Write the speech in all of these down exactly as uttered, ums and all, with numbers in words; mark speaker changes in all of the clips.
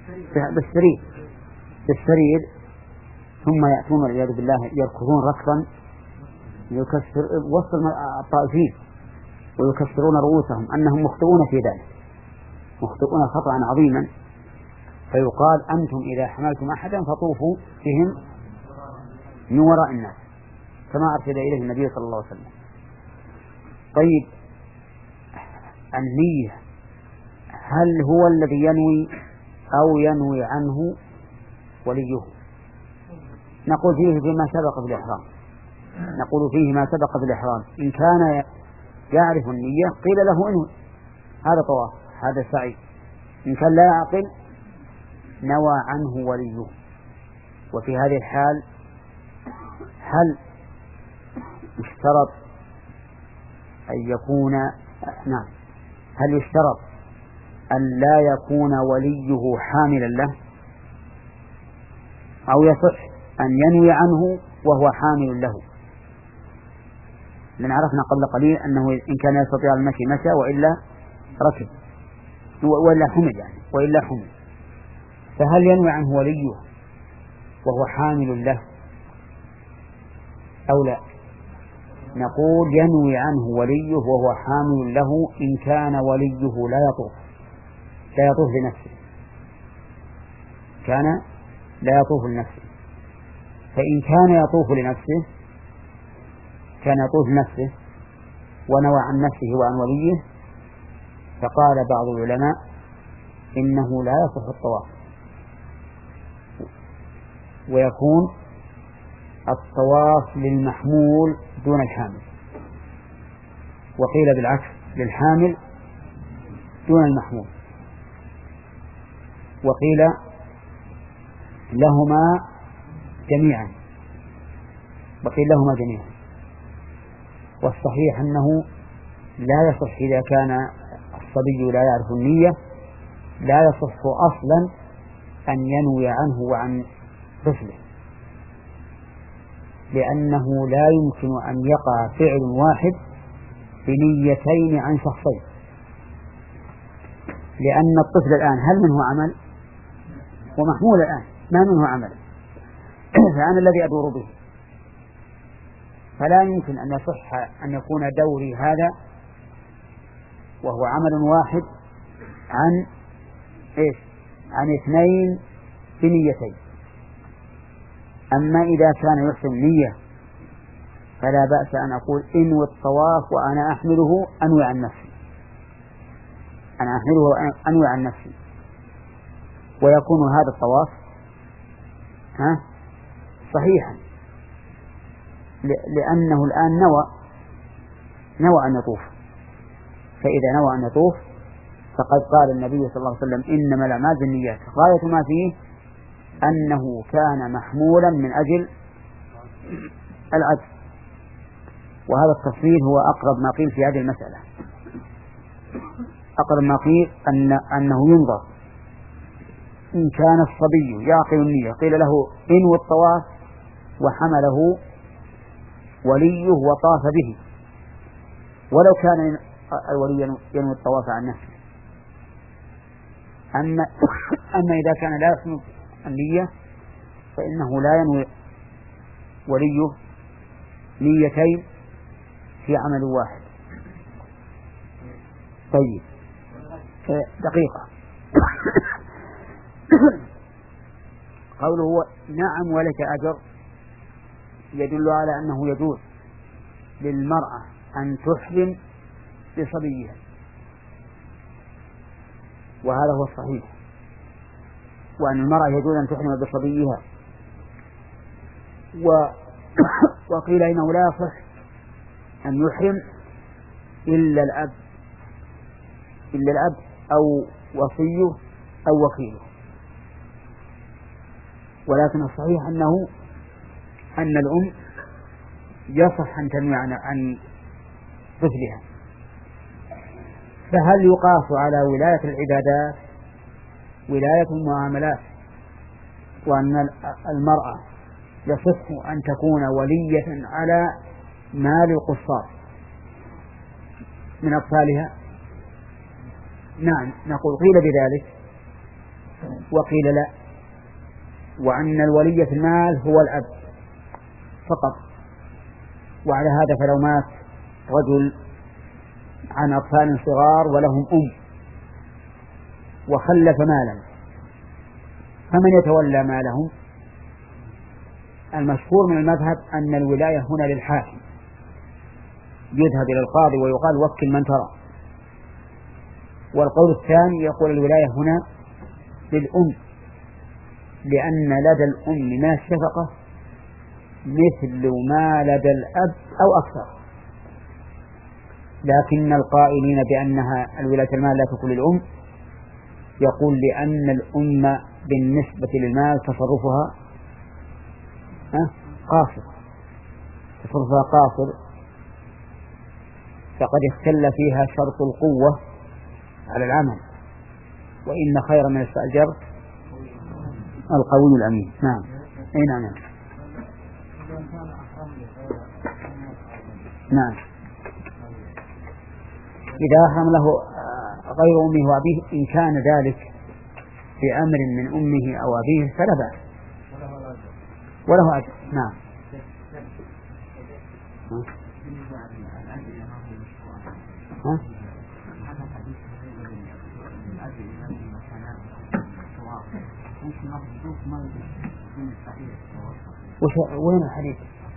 Speaker 1: بالسرير بالسرير ثم يأتون والعياذ بالله يركضون ركضا يكسر وسط الطائفين ويكسرون رؤوسهم أنهم مخطئون في ذلك، مخطئون خطأ عظيما. فيقال أنتم إذا حملتم أحدا فطوفوا بهم من وراء الناس كما أرشد إليه النبي صلى الله عليه وسلم. طيب النية هل هو الذي ينوي أو ينوي عنه وليه؟ نقول فيه فيما سبق في الإحرام، نقول فيه ما سبق في الإحرام. إن كان يعرف النية قيل له انوي، هذا طواف هذا سعي. إن كان لا يعقل نوى عنه وليه. وفي هذه الحال هل يشترط أن يكون نعم هل يشترط أن لا يكون وليه حاملا له، أو يصح أن ينوي عنه وهو حامل له؟ لأن عرفنا قبل قليل أنه إن كان يستطيع المشي مشى وإلا ركب وإلا حمل يعني وإلا حمل. فهل ينوي عنه وليه وهو حامل له أو لا؟ نقول ينوي عنه وليه وهو حامل له إن كان وليه لا يطوف لا يطوف لنفسه، كان لا يطوف لنفسه. فإن كان يطوف لنفسه كان يطوف لنفسه ونوى عن نفسه وعن وليه، فقال بعض العلماء إنه لا يصح الطواف ويكون الطواف للمحمول دون الحامل، وقيل بالعكس للحامل دون المحمول، وقيل لهما جميعا وقيل لهما جميعا. والصحيح أنه لا يصح إذا كان الصبي لا يعرف النية، لا يصح أصلا أن ينوي عنه وعن طفله، لأنه لا يمكن أن يقع فعل واحد بنيتين عن شخصين، لأن الطفل الآن هل منه عمل ومحمول الآن ما منه عمل، فأنا الذي أدور به، فلا يمكن أن يصح أن يكون دوري هذا وهو عمل واحد عن إيش؟ عن اثنين بنيتين. أما إذا كان يحسن نية فلا بأس أن أقول إنوي الطواف وأنا أحمله أنوي عن نفسي، أنا أحمله أنوي عن نفسي، ويكون هذا الطواف ها صحيحا، لأنه الآن نوى نوى أن يطوف. فإذا نوى أن يطوف فقد قال النبي صلى الله عليه وسلم إنما الأعمال بالنيات، غاية ما فيه أنه كان محمولا من أجل العجز. وهذا التفصيل هو أقرب ما قيل في هذه المسألة، أقرب ما قيل أن أنه ينظر إن كان الصبي يعقل النية قيل له إنوي الطواف وحمله وليه وطاف به، ولو كان الولي ينوي الطواف عن نفسه. أما, أما إذا كان لا يحسن النية فإنه لا ينوي وليه نيتين في عمل واحد. طيب دقيقة قوله هو نعم ولك أجر يدل على أنه يجوز للمرأة أن تحرم بصبيها، وهذا هو الصحيح، وأن المرأة يجوز أن تحرم بصبيها. و... وقيل إنه لا يصح أن يحرم إلا الأب إلا الأب أو وصيه أو وكيله، ولكن الصحيح أنه أن الأم يصح أن تنوي عن, عن طفلها. فهل يقاس على ولاية العبادات ولاية المعاملات، وأن المرأة يصح أن تكون ولية على مال القصار من أطفالها؟ نعم نقول قيل بذلك وقيل لا، وأن الولي في المال هو الأب فقط. وعلى هذا فلو مات رجل عن أطفال صغار ولهم أم وخلف مالا فمن يتولى مالهم؟ المشهور من المذهب أن الولاية هنا للحاكم، يذهب إلى القاضي ويقال وكل من ترى. والقول الثاني يقول الولاية هنا للأم، لأن لدى الأم من الشفقة مثل ما لدى الأب أو أكثر. لكن القائلين بأنها الولاية المال لا تكون للأم يقول لأن الأم بالنسبة للمال تصرفها قاصر، تصرفها قاصر، فقد اختل فيها شرط القوة على العمل، وإن خير من استأجر القوي الأمين. نعم. أي نعم. نعم. إذا أحرم له غير أمه وأبيه إن كان ذلك بأمر من أمه أو أبيه فلا بأس وله أجر. نعم. ها؟ وين الحديث؟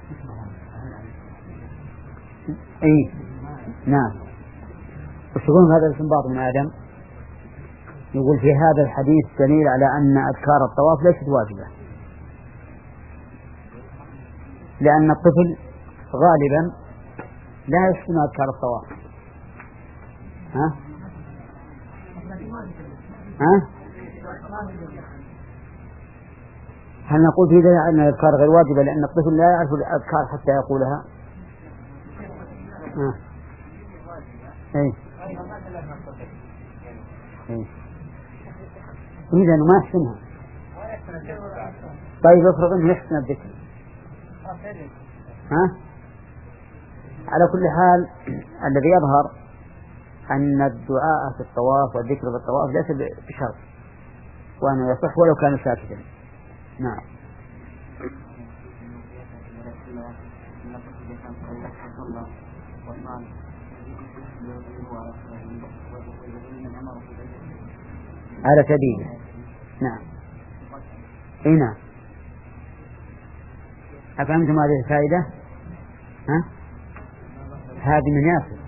Speaker 1: اي نعم. وش يقولون هذا الاستنباط من آدم؟ يقول في هذا الحديث دليل على أن أذكار الطواف ليست واجبة، لأن الطفل غالبا لا يحسن أذكار الطواف. ها؟ ها؟ هل نقول في ذلك أن الأذكار غير واجبة لأن الطفل لا يعرف الأذكار حتى يقولها؟ ها؟ إيه؟ إيه؟ إذا ما يحسنها. طيب افرض أنه يحسن الذكر. ها؟ على كل حال الذي يظهر أن الدعاء في الطواف والذكر في الطواف ليس بشرط، وأنه يصح ولو كان ساكتا. نعم. على سبيله. نعم. اي نعم. أفهمتم هذه الفائدة؟ ها؟ هذه من ياسر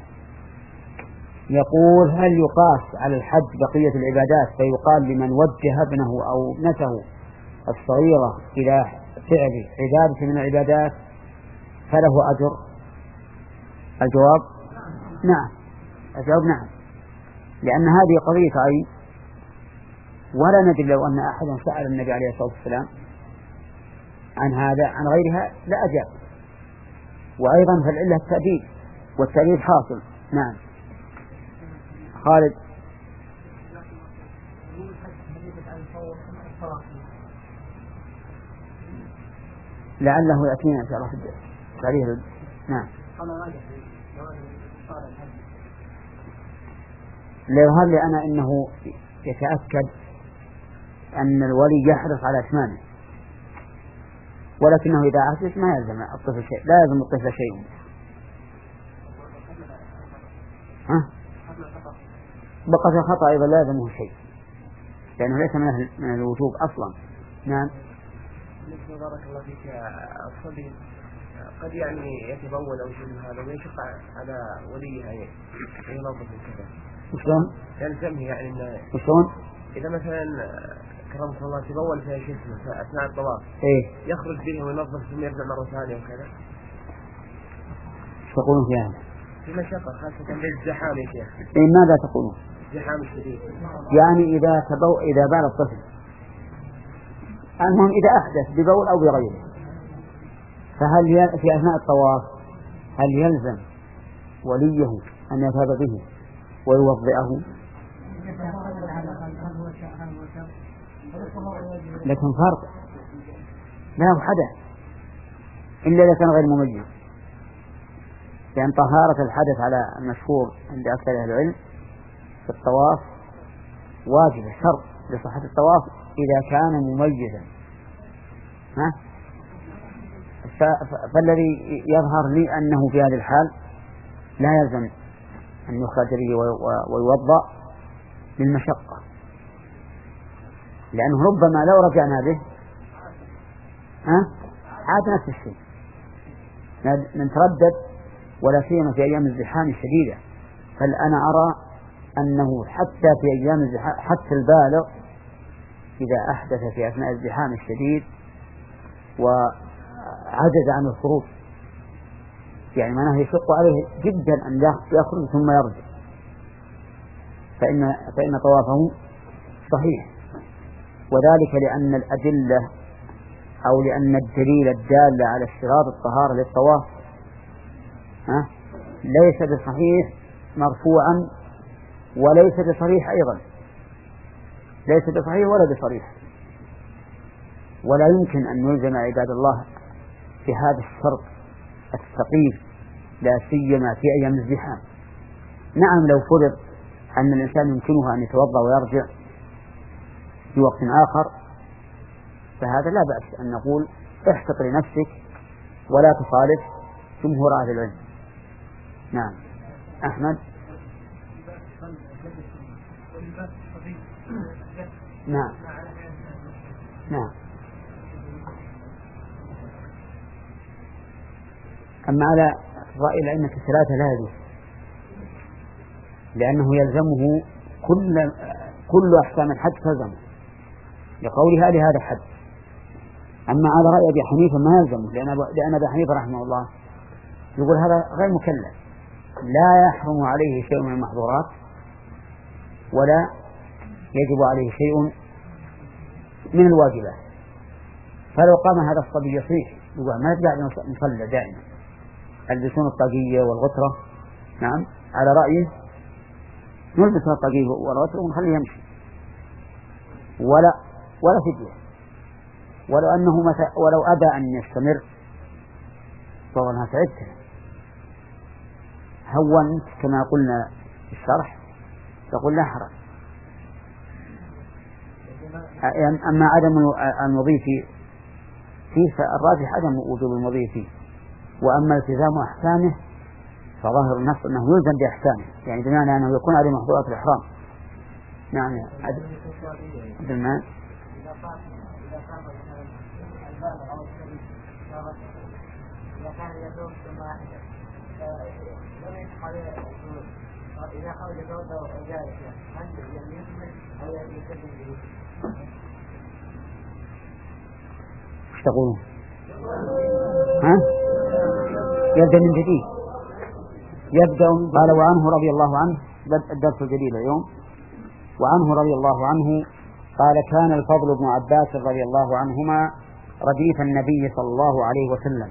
Speaker 1: يقول هل يقاس على الحج بقية العبادات فيقال لمن وجه ابنه أو ابنته الصغيرة إلى فعل عبادة من العبادات فله أجر؟ الجواب نعم. الجواب نعم، لأن هذه قضية عين، ولا ندري لو أن أحدا سأل النبي عليه الصلاة والسلام عن هذا عن غيرها لا أجاب. وأيضا فالعلة التأديب، والتأديب حاصل. نعم. خالد. لعله يأتينا إن شاء الله في التاريخ. نعم. ليظهر لي أنا أنه يتأكد أن الولي يحرص على أتمامه، ولكنه إذا عجز ما يلزم الطفل شيء، لا يلزم الطفل شيء. ها؟ بقى في الخطأ أيضا لا يلزمه شيء، لأنه ليس من الوجوب أصلا. نعم.
Speaker 2: بارك الله فيك. الصبي قد يعني يتبول أو شيء من هذا ويشق على وليه يعني ينظف كذا.
Speaker 1: وشلون؟
Speaker 2: يلزمه يعني إنه.
Speaker 1: وشلون؟
Speaker 2: إذا مثلا كرمك الله تبول في جسمه أثناء الطواف
Speaker 1: إيه؟
Speaker 2: يخرج به وينظف ثم يرجع مرة ثانية وكذا.
Speaker 1: ايش تقولون في هذا؟
Speaker 2: في مشقة خاصة للزحام يا شيخ.
Speaker 1: إيه ماذا تقولون؟
Speaker 2: الزحام الشديد.
Speaker 1: يعني إذا تبو إذا بال الطفل، المهم إذا أحدث ببول أو بغيره، فهل ي... في أثناء الطواف هل يلزم وليه أن يذهب به ويوضئه؟ لكن فرق لا حدث إلا إذا كان غير مميز، لأن طهارة الحدث على المشهور عند أكثر أهل العلم في الطواف واجبة شرط. لصحة الطواف إذا كان مميزا. ها؟ فالذي يظهر لي أنه في هذه الحال لا يلزم أن يخرج به ويوضأ للمشقة، لأنه ربما لو رجعنا به ها عاد نفس الشيء، نتردد، ولا سيما في أيام الزحام الشديدة. بل أنا أرى أنه حتى في أيام الزحام حتى البالغ إذا أحدث في أثناء الزحام الشديد وعجز عن الخروج، يعني معناه يشق عليه جدا أن يخرج ثم يرجع، فإن فإن طوافه صحيح. وذلك لأن الأدلة أو لأن الدليل الدال على اشتراط الطهارة للطواف ها ليس بصحيح مرفوعا، وليس بصريح أيضا، ليس بصحيح ولا بصريح، ولا يمكن أن نلزم عباد الله بهذا الشرط الثقيل، لا سيما في أيام الزحام. نعم لو فرض أن الإنسان يمكنه أن يتوضأ ويرجع في وقت آخر فهذا لا بأس أن نقول احتط لنفسك ولا تخالف جمهور أهل العلم. نعم أحمد. نعم نعم. أما على رأي الأئمة الثلاثة لا يجوز، لأنه يلزمه كل كل أحكام الحج تلزمه لقولها لهذا الحج. أما على رأي أبي حنيفة ما يلزمه، لأن لأن أبي حنيفة رحمه الله يقول هذا غير مكلف، لا يحرم عليه شيء من المحظورات ولا يجب عليه شيء من الواجبات. فلو قام هذا الصبي يصيح يقول ما يرجع نصلي دائما، البسون الطاقية والغترة، نعم على رأيه نلبس الطاقية والغترة ونخليه يمشي ولا ولا فدية، ولو أنه مثلا ولو أبى أن يستمر فوالله تعبت هونت كما قلنا في الشرح تقول لا حرج. أما عدم المضي فيه فالراجح عدم وجوب المضي فيه، وأما التزام أحكامه فظاهر النص أنه يلزم بأحكامه، يعني بمعنى أنه يكون عليه محظورات الإحرام. نعم يا عبد المال.
Speaker 3: إذا خرج زوجه وجالس هل يكمل أو يكمل به؟
Speaker 1: ايش تقولون؟ ها؟ يبدأ من جديد، يبدأ قال وعنه رضي الله عنه، الدرس الجديد اليوم. وعنه رضي الله عنه قال كان الفضل بن عباس رضي الله عنهما رديف النبي صلى الله عليه وسلم،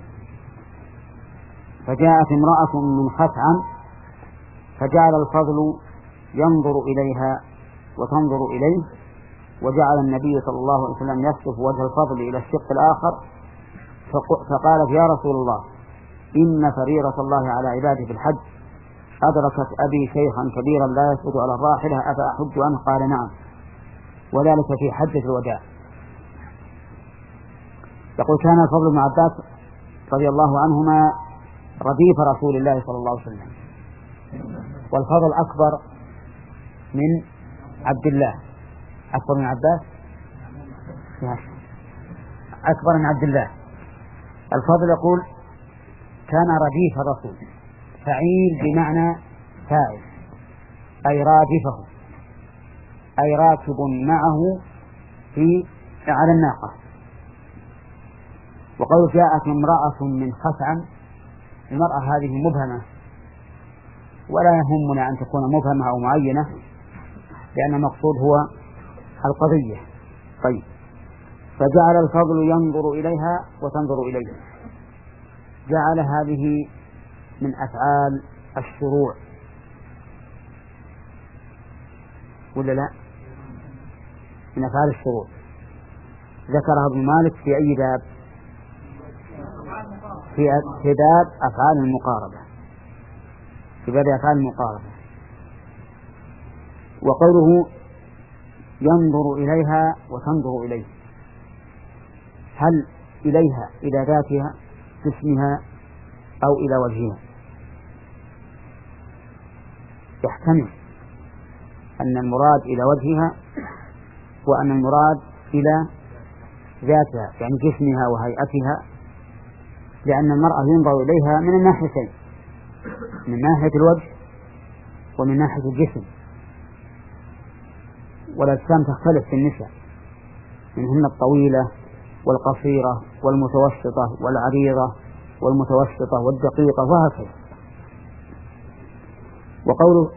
Speaker 1: فجاءت امرأة من خثعم فجعل الفضل ينظر إليها وتنظر إليه، وجعل النبي صلى الله عليه وسلم يصرف وجه الفضل إلى الشق الآخر، فقالت يا رسول الله إن فريضة الله على عباده في الحج أدركت أبي شيخا كبيرا لا يثبت على الراحلة أفأحج عنه؟ قال نعم، وذلك في حجة الوداع. يقول كان الفضل بن عباس رضي الله عنهما رديف رسول الله صلى الله عليه وسلم، والفضل أكبر من عبد الله، أكبر من عباس أكبر من عبد الله. الفضل يقول كان رديف الرسول، فعيل بمعنى فاعل، أي رادفه، أي راكب معه في على الناقة. وقال جاءت امرأة من خثعم، المرأة هذه مبهمة ولا يهمنا أن تكون مبهمة أو معينة، لأن المقصود هو القضية. طيب، فجعل الفضل ينظر إليها وتنظر إليه، جعل هذه من أفعال الشروع ولا لا؟ من أفعال الشروع. ذكرها ابن مالك في أي باب؟ في باب أفعال المقاربة، في باب أفعال المقاربة. وقوله ينظر إليها وتنظر إليه، هل إليها إلى ذاتها جسمها أو إلى وجهها؟ يحتمل أن المراد إلى وجهها وأن المراد إلى ذاتها يعني جسمها وهيئتها، لأن المرأة ينظر إليها من الناحيتين، من ناحية الوجه ومن ناحية الجسم، والأجسام تختلف في النساء، منهن الطويلة والقصيرة والمتوسطة والعريضة والمتوسطة والدقيقة وهكذا. وقوله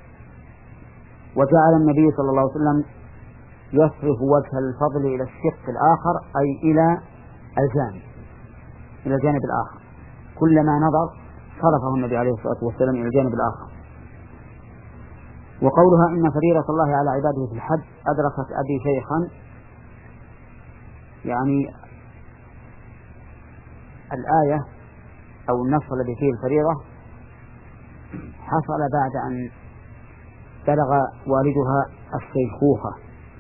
Speaker 1: وجعل النبي صلى الله عليه وسلم يصرف وجه الفضل إلى الشق الآخر أي إلى الجانب إلى الجانب الآخر، كلما نظر صرفه النبي عليه الصلاة والسلام إلى الجانب الآخر. وقولها إن فريضة الله على عباده في الحج أدركت أبي شيخا، يعني الآية أو النص الذي فيه الفريضة حصل بعد أن بلغ والدها الشيخوخة.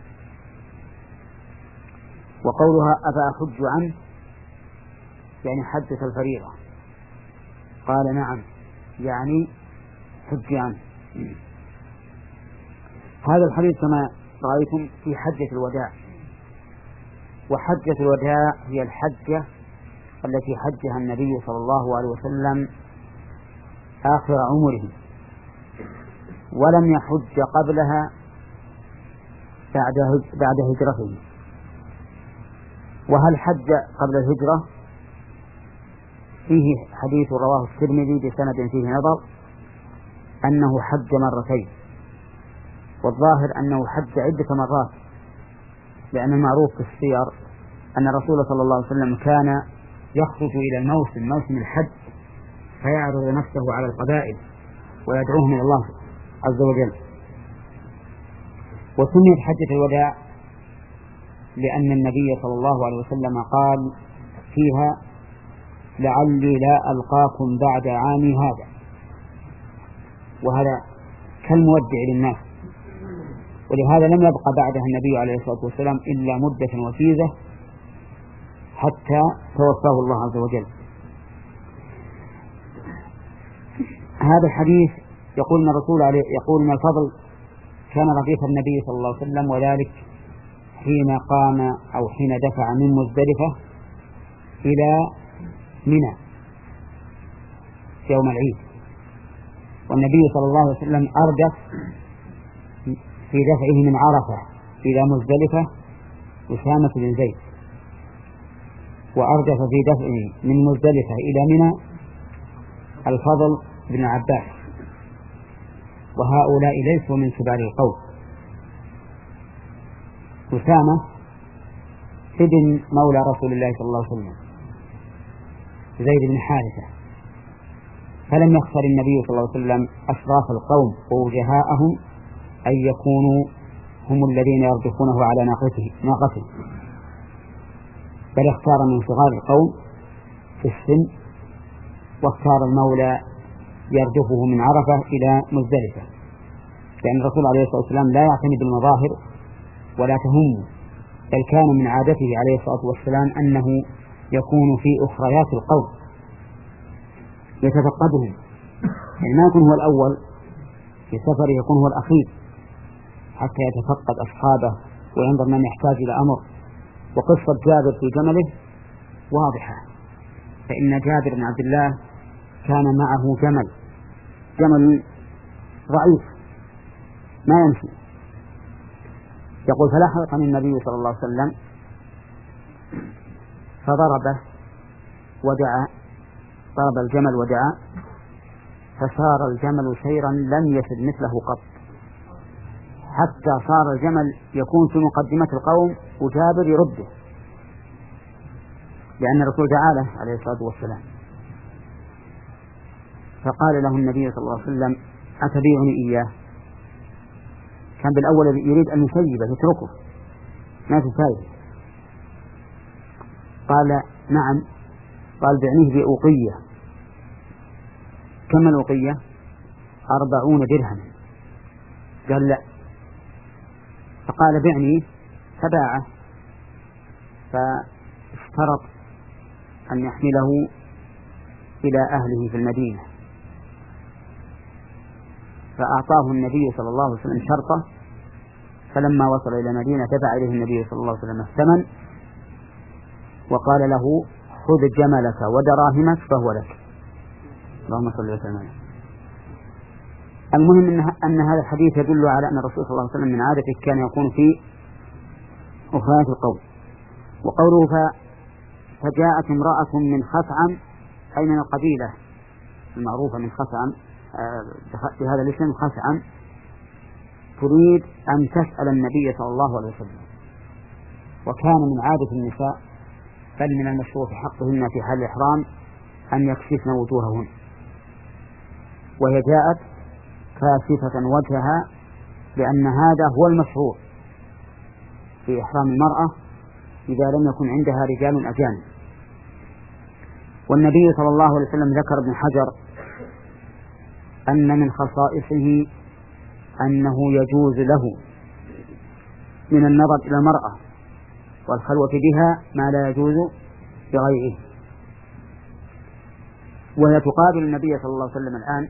Speaker 1: وقولها أفأحج عنه يعني حدث الفريضة، قال نعم يعني حج عنه. هذا الحديث كما رأيتم في حجة الوداع، وحجة الوداع هي الحجة التي حجها النبي صلى الله عليه وسلم آخر عمره، ولم يحج قبلها بعد بعد هجرته. وهل حج قبل الهجرة؟ فيه حديث رواه الترمذي بسند فيه نظر أنه حج مرتين، والظاهر أنه حج عدة مرات، لأن المعروف في السير أن الرسول صلى الله عليه وسلم كان يخرج إلى الموسم موسم الحج فيعرض نفسه على القبائل ويدعوهم إلى الله عز وجل. وسميت حجة الوداع لأن النبي صلى الله عليه وسلم قال فيها لعلي لا ألقاكم بعد عامي هذا، وهذا كالمودع للناس، ولهذا لم يبقى بعدها النبي عليه الصلاة والسلام إلا مدة وسيزة حتى توفاه الله عز وجل. هذا الحديث يقول أن الرسول عليه يقول أن الفضل كان رديف النبي صلى الله عليه وسلم، وذلك حين قام أو حين دفع من مزدلفة إلى منى يوم العيد، والنبي صلى الله عليه وسلم أردف في دفعه من عرفة إلى مزدلفة أسامة بن زيد، وأردف في دفعه من مزدلفة إلى منى الفضل بن عباس، وهؤلاء ليسوا من كبار القوم. أسامة ابن مولى رسول الله صلى الله عليه وسلم زيد بن حارثة، فلم يختر النبي صلى الله عليه وسلم أشراف القوم ووجهاءهم أن يكونوا هم الذين يرجفونه على ناقته ناقته بل اختار من صغار القوم في السن، واختار المولى يرجفه من عرفة إلى مزدلفة، لأن الرسول عليه الصلاة والسلام لا يعتني بالمظاهر ولا تهمه، بل كان من عادته عليه الصلاة والسلام أنه يكون في أخريات القوم يتفقدهم، يعني ما يكون هو الأول في سفره، يكون هو الأخير حتى يتفقد أصحابه وينظر من يحتاج إلى أمر. وقصة جابر في جمله واضحة، فإن جابر بن عبد الله كان معه جمل جمل ضعيف ما يمشي، يقول فلحقني النبي صلى الله عليه وسلم فضربه ودعا، ضرب الجمل ودعا، فصار الجمل سيرا لم يسد مثله قط، حتى صار الجمل يكون في مقدمة القوم وجابر يرده، لأن الرسول دعا له عليه الصلاة والسلام. فقال له النبي صلى الله عليه وسلم أتبيعني إياه؟ كان بالأول يريد أن يسيبه يتركه ما في فائدة، قال نعم، قال بعنيه بأوقية. كم الأوقية؟ أربعون درهم. قال لا، فقال بعني، فباعه، فاشترط أن يحمله إلى أهله في المدينة، فأعطاه النبي صلى الله عليه وسلم شرطه، فلما وصل إلى المدينة دفع إليه النبي صلى الله عليه وسلم الثمن وقال له خذ جملك ودراهمك فهو لك. اللهم صل وسلم عليه. المهم أن هذا الحديث يدل على أن الرسول صلى الله عليه وسلم من عادته كان يكون في أخريات القوم. وقوله فجاءت امرأة من خثعم أي من القبيلة المعروفة من خثعم في هذا الاسم خثعم، تريد أن تسأل النبي صلى الله عليه وسلم. وكان من عادة النساء بل من المشروع في حقهن في حال الإحرام أن يكشفن وجوههن، وهي جاءت كاشفة وجهها لأن هذا هو المشروع في إحرام المرأة إذا لم يكن عندها رجال أجانب. والنبي صلى الله عليه وسلم ذكر ابن حجر أن من خصائصه أنه يجوز له من النظر إلى المرأة والخلوة بها ما لا يجوز بغيره. وهي تقابل النبي صلى الله عليه وسلم الآن،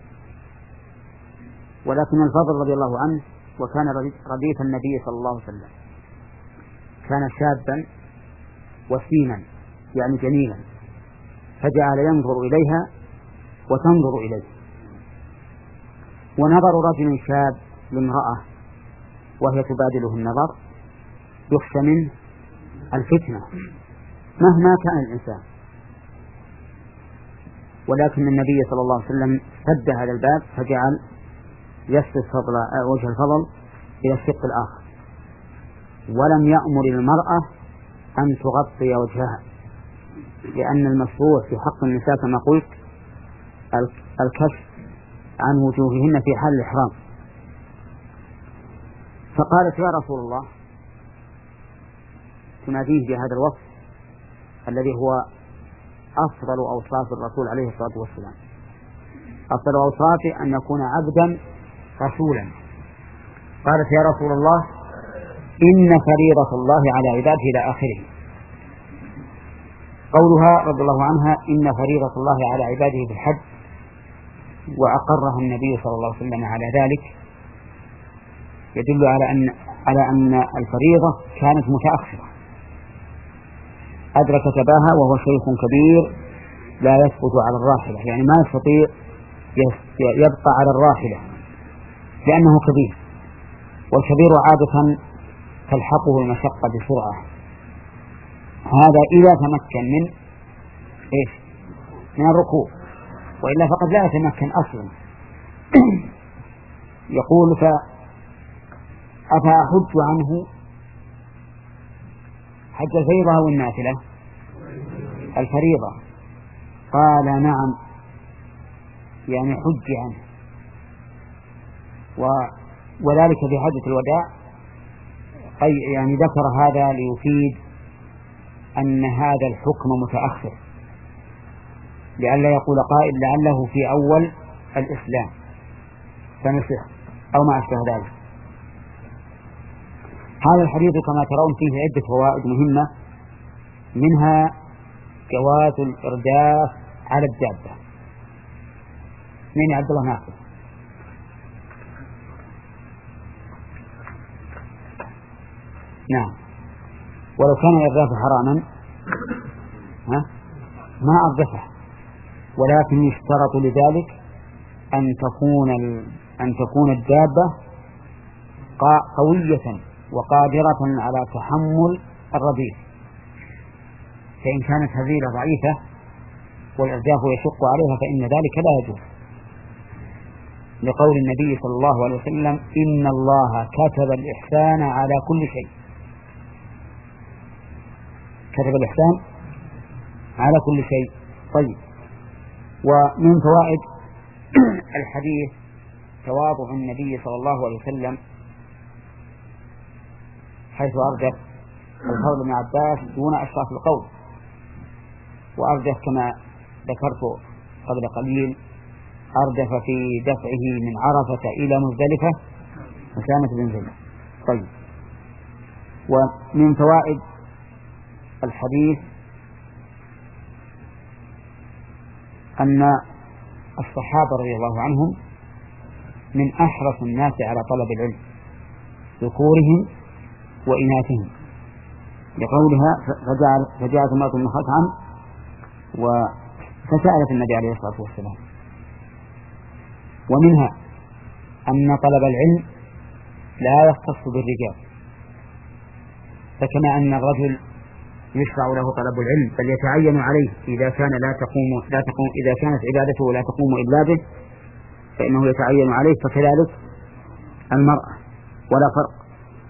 Speaker 1: ولكن الفضل رضي الله عنه وكان رديف النبي صلى الله عليه وسلم، كان شابا وسيما يعني جميلا، فجعل ينظر إليها وتنظر إليه. ونظر رجل شاب لامرأة وهي تبادله النظر يخشى منه الفتنة مهما كان الإنسان، ولكن النبي صلى الله عليه وسلم سد هذا الباب فجعل يسد فضل وجه الفضل إلى الشق الآخر، ولم يأمر المرأة أن تغطي وجهها، لأن المشروع في حق النساء كما قلت الكشف عن وجوههن في حال الإحرام. فقالت يا رسول الله، تناديه بهذا الوصف الذي هو أفضل أوصاف الرسول عليه الصلاة والسلام، أفضل أوصافه أن يكون عبدا رسولا. قالت يا رسول الله إن فريضة الله على عباده إلى آخره. قولها رضي الله عنها إن فريضة الله على عباده بالحج وأقرها النبي صلى الله عليه وسلم على ذلك يدل على أن على أن الفريضة كانت متأخرة، أدرك أباها وهو شيخ كبير لا يسقط على الراحلة، يعني ما يستطيع يبقى على الراحلة لأنه كبير، والكبير عادة تلحقه المشقة بسرعة. هذا إذا تمكن من إيش؟ من الركوب، وإلا فقد لا يتمكن أصلا. يقول فأفأحج عنه حج الفريضة أو النافلة؟ الفريضة. قال نعم، يعني حج عنه. وذلك في حجة الوداع أي يعني ذكر هذا ليفيد أن هذا الحكم متأخر، لئلا يقول قائل لعله في أول الإسلام فنسخ أو ما أشبه ذلك. هذا الحديث كما ترون فيه عدة فوائد مهمة، منها جواز الإرداف على الدابة. من عبد الله ناصر؟ نعم. ولو كان الإرداف حراما ها ما أردفه، ولكن يشترط لذلك أن تكون أن تكون الدابة قوية وقادرة على تحمل الرضيف، فإن كانت هزيلة ضعيفة والإرداف يشق عليها فإن ذلك لا يجوز، لقول النبي صلى الله عليه وسلم إن الله كتب الإحسان على كل شيء. كتب الإحسان على كل شيء. طيب، ومن فوائد الحديث تواضع النبي صلى الله عليه وسلم حيث أرجف القول ابن عباس دون أشراف القول، وأرجف كما ذكرت قبل قليل أرجف في دفعه من عرفة إلى مزدلفة مسامة بن زيد. طيب، ومن فوائد الحديث أن الصحابة رضي الله عنهم من أحرص الناس على طلب العلم ذكورهم وإناثهم، لقولها فجاءت امرأة من خثعم فسألت النبي عليه الصلاة والسلام. ومنها أن طلب العلم لا يختص بالرجال، فكما أن الرجل يشرع له طلب العلم بل يتعين عليه إذا كان لا تقوم لا تقوم إذا كانت عبادته لا تقوم إلا به فإنه يتعين عليه، فكذلك المرأة ولا فرق.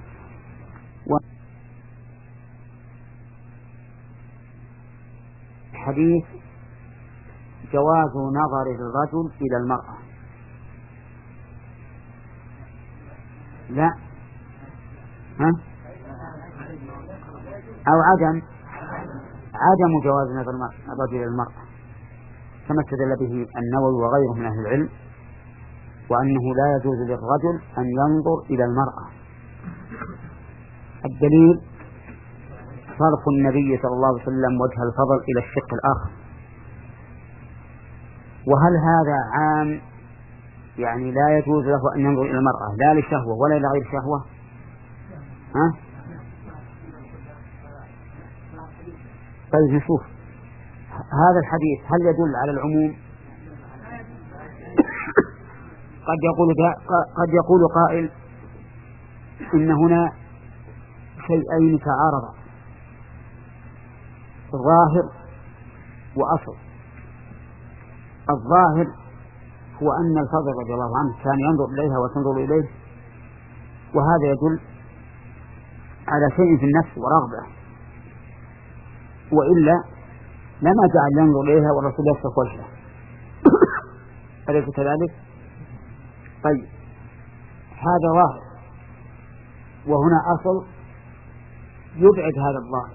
Speaker 1: حديث جواز نظر الرجل إلى المرأة. لا ها؟ أو عدم عدم جواز نظر الرجل إلى المرأة، كما استدل به النووي وغيره من أهل العلم، وأنه لا يجوز للرجل أن ينظر إلى المرأة. الدليل صرف النبي صلى الله عليه وسلم وجه الفضل إلى الشق الآخر. وهل هذا عام يعني لا يجوز له أن ينظر إلى المرأة لا لشهوة ولا لغير شهوة؟ ها؟ طيب نشوف هذا الحديث هل يدل على العموم؟ قد يقول قد يقول قائل إن هنا شيئين تعارضا، ظاهر وأصل. الظاهر هو أن الفضل رضي الله عنه كان ينظر إليها وتنظر إليه، وهذا يدل على شيء في النفس ورغبة، وإلا لما جعل ينظر إليها والرسول يصرف وجهه. أليس كذلك؟ طيب هذا ظاهر، وهنا أصل يبعد هذا الظاهر،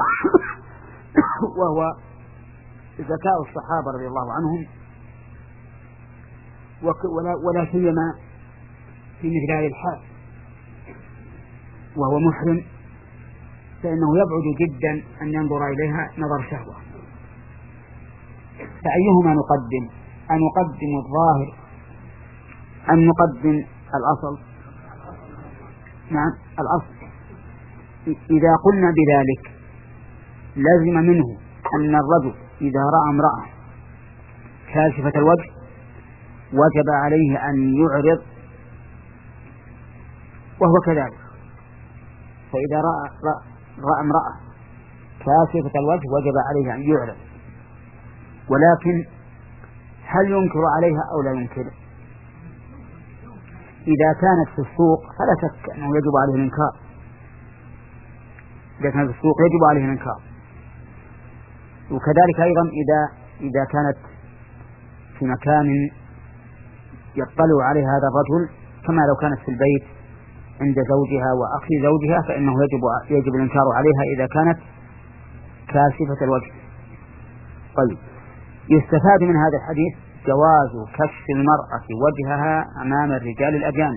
Speaker 1: وهو ذكاء الصحابة رضي الله عنهم، ولا, ولا سيما في مثل هذه الحال وهو محرم، فإنه يبعد جدا أن ينظر إليها نظر شهوة. فأيهما نقدم؟ أن نقدم الظاهر أن نقدم الأصل؟ نعم الأصل. إذا قلنا بذلك لازم منه أن الرجل إذا رأى امرأة كاشفة الوجه وجب عليه أن يعرض، وهو كذلك. فإذا رأى, رأى, رأى امرأة كاشفة الوجه وجب عليه أن يعرض، ولكن هل ينكر عليها أو لا ينكر؟ إذا كانت في السوق فلا شك أنه يجب عليه الإنكار، إذا كانت في السوق يجب عليه الإنكار. وكذلك أيضا إذا إذا كانت في مكان يطلع عليه هذا الرجل، كما لو كانت في البيت عند زوجها وأخي زوجها، فإنه يجب يجب الإنكار عليها إذا كانت كاشفة الوجه. طيب يستفاد من هذا الحديث جواز كشف المرأة وجهها أمام الرجال الأجانب.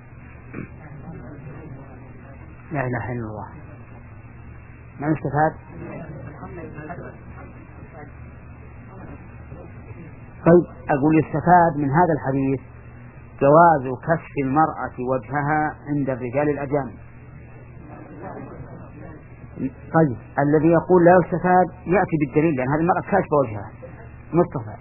Speaker 1: لا إله إلا الله. ما يستفاد؟ طيب أقول يستفاد من هذا الحديث جواز كشف المرأة وجهها عند الرجال الأجانب. طيب الذي يقول لا يستفاد يأتي بالدليل، لأن هذه المرأة كاشفة وجهها. مصطفى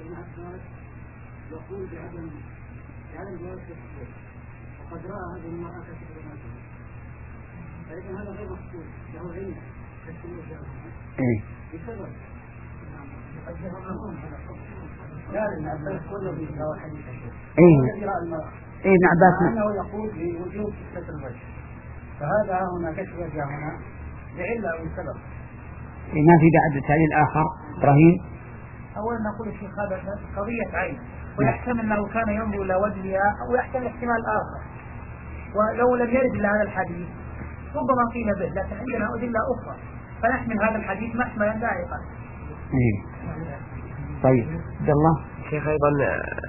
Speaker 1: يقول بعدم بعدم جواز التشبيه، وقد رأى هذه المرأة كاشفة وجهها، لكن هذا غير مقصود له علم كشف وجهها. إيه. بسبب لا ابن عباس كله بيقرأ حديث الشيخ. إيه. إيه ابن عباس. أنه يقول بوجوب كشف الوجه، فهذا هنا كشف وجه هنا لعلة أو سبب. إيه ما في بعد التعليل الآخر إبراهيم.
Speaker 3: أولا نقول الشيخ هذا قضية عين، ويحتمل أنه كان ينظر إلى وجهها، أو يحتمل احتمال آخر، ولو لم يرد إلى هذا الحديث ربما قيل به، لكن عندنا أدلة أخرى فنحمل هذا الحديث محملا لائقا.
Speaker 1: إيه. طيب عبد الله.
Speaker 2: شيخ أيضا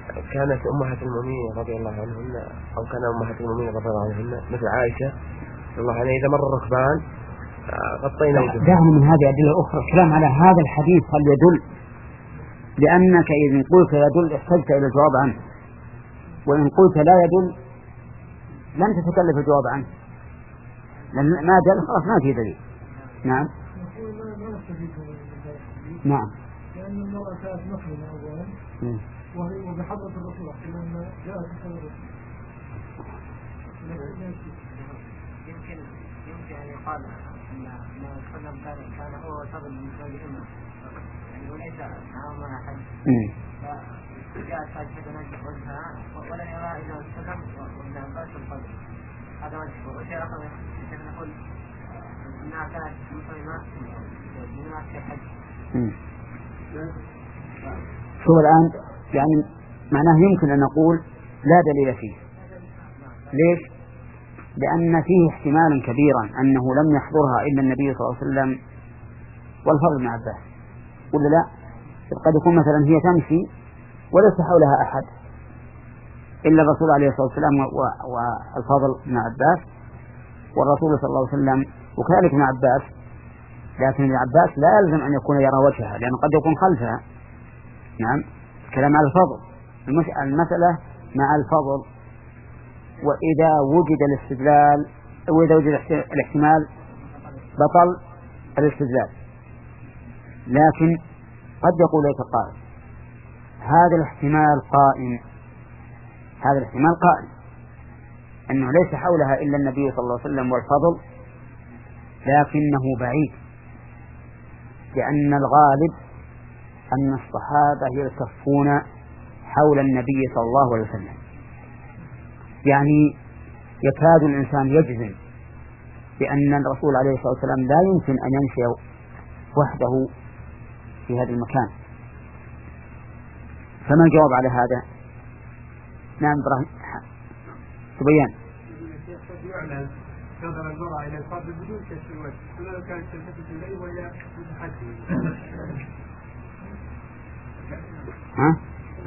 Speaker 2: كانت أمهات المؤمنين رضي الله عنهن، أو كان أمهات المؤمنين رضي الله عنهن مثل عائشة الله يعني إذا مر الركبان غطينا وجهه.
Speaker 1: دعنا من هذه الأدلة الأخرى الكلام على هذا الحديث هل يدل، لأنك إذا قلت يدل احتجت إلى الجواب عنه، وإن قلت لا يدل لن تتكلف الجواب عنه، لأن ما دل خلاص ما في دليل. نعم نعم
Speaker 3: لأن المرأة كانت محرمة أولا وهي وبحضرة الرسول لما جاءت بحضرة يمكن يمكن أن يقال أن ما يتكلم كان كان هو شغل من زوجهما يعني وليس معهما أحد فجاءت فاجفة نجح وجهها ولا يرى إذا تكلم وإذا أنبات القدر هذا وجهه. وشيء رقم يمكن نقول أنها كانت مسلمة من أكثر حج.
Speaker 1: شو الآن يعني معناه يمكن أن نقول لا دليل فيه. ليش؟ لأن فيه احتمالا كبيرا أنه لم يحضرها إلا النبي صلى الله عليه وسلم والفضل بن عباس، ولا لا؟ قد يكون مثلا هي تمشي وليس حولها أحد إلا الرسول عليه الصلاة والسلام والفضل بن عباس والرسول صلى الله عليه وسلم وكذلك ابن عباس، لكن ابن عباس لا يلزم أن يكون يرى وجهها لأنه قد يكون خلفها. نعم كلام على الفضل، المسألة مع الفضل. وإذا وجد الاستدلال وإذا وجد الاحتمال بطل الاستدلال. لكن قد يقول لك قائل هذا الاحتمال قائم، هذا الاحتمال قائم أنه ليس حولها إلا النبي صلى الله عليه وسلم والفضل، لكنه بعيد، لأن الغالب أن الصحابة يلتفون حول النبي صلى الله عليه وسلم، يعني يكاد الإنسان يجزم بأن الرسول عليه الصلاة والسلام لا يمكن أن يمشي وحده في هذا المكان. فما الجواب على هذا؟ نعم إبراهيم تبين.
Speaker 3: يعلم نظر المرأة إلى الفضل بدون كشف الوجه، ولو كانت تلتفت إليه وهي متحدثة.
Speaker 1: ها؟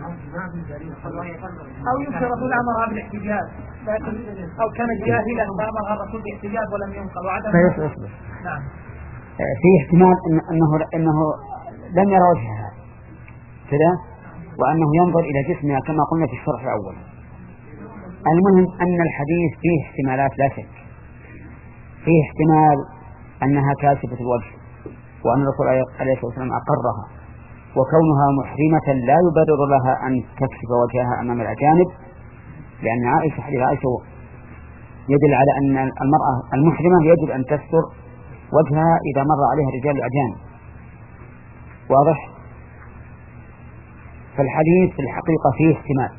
Speaker 3: أو يمكن الرسول أمرها بالاحتجاج، لكن أو كانت جاهلة فأمرها الرسول بالاحتجاج ولم ينقل وعدم.
Speaker 1: نعم. في احتمال إن أنه أنه لم يرى وجهها كذا، وأنه ينظر إلى جسمها كما قلنا في الشرح الأول. المهم أن الحديث فيه احتمالات لا شك. فيه احتمال أنها كاشفة الوجه وأن الرسول عليه الصلاة والسلام أقرها، وكونها محرمة لا يبرر لها أن تكشف وجهها أمام الأجانب، لأن عائشة حديث عائشة يدل على أن المرأة المحرمة يجب أن تستر وجهها إذا مر عليها رجال الأجانب. واضح؟ فالحديث في الحقيقة فيه احتمال،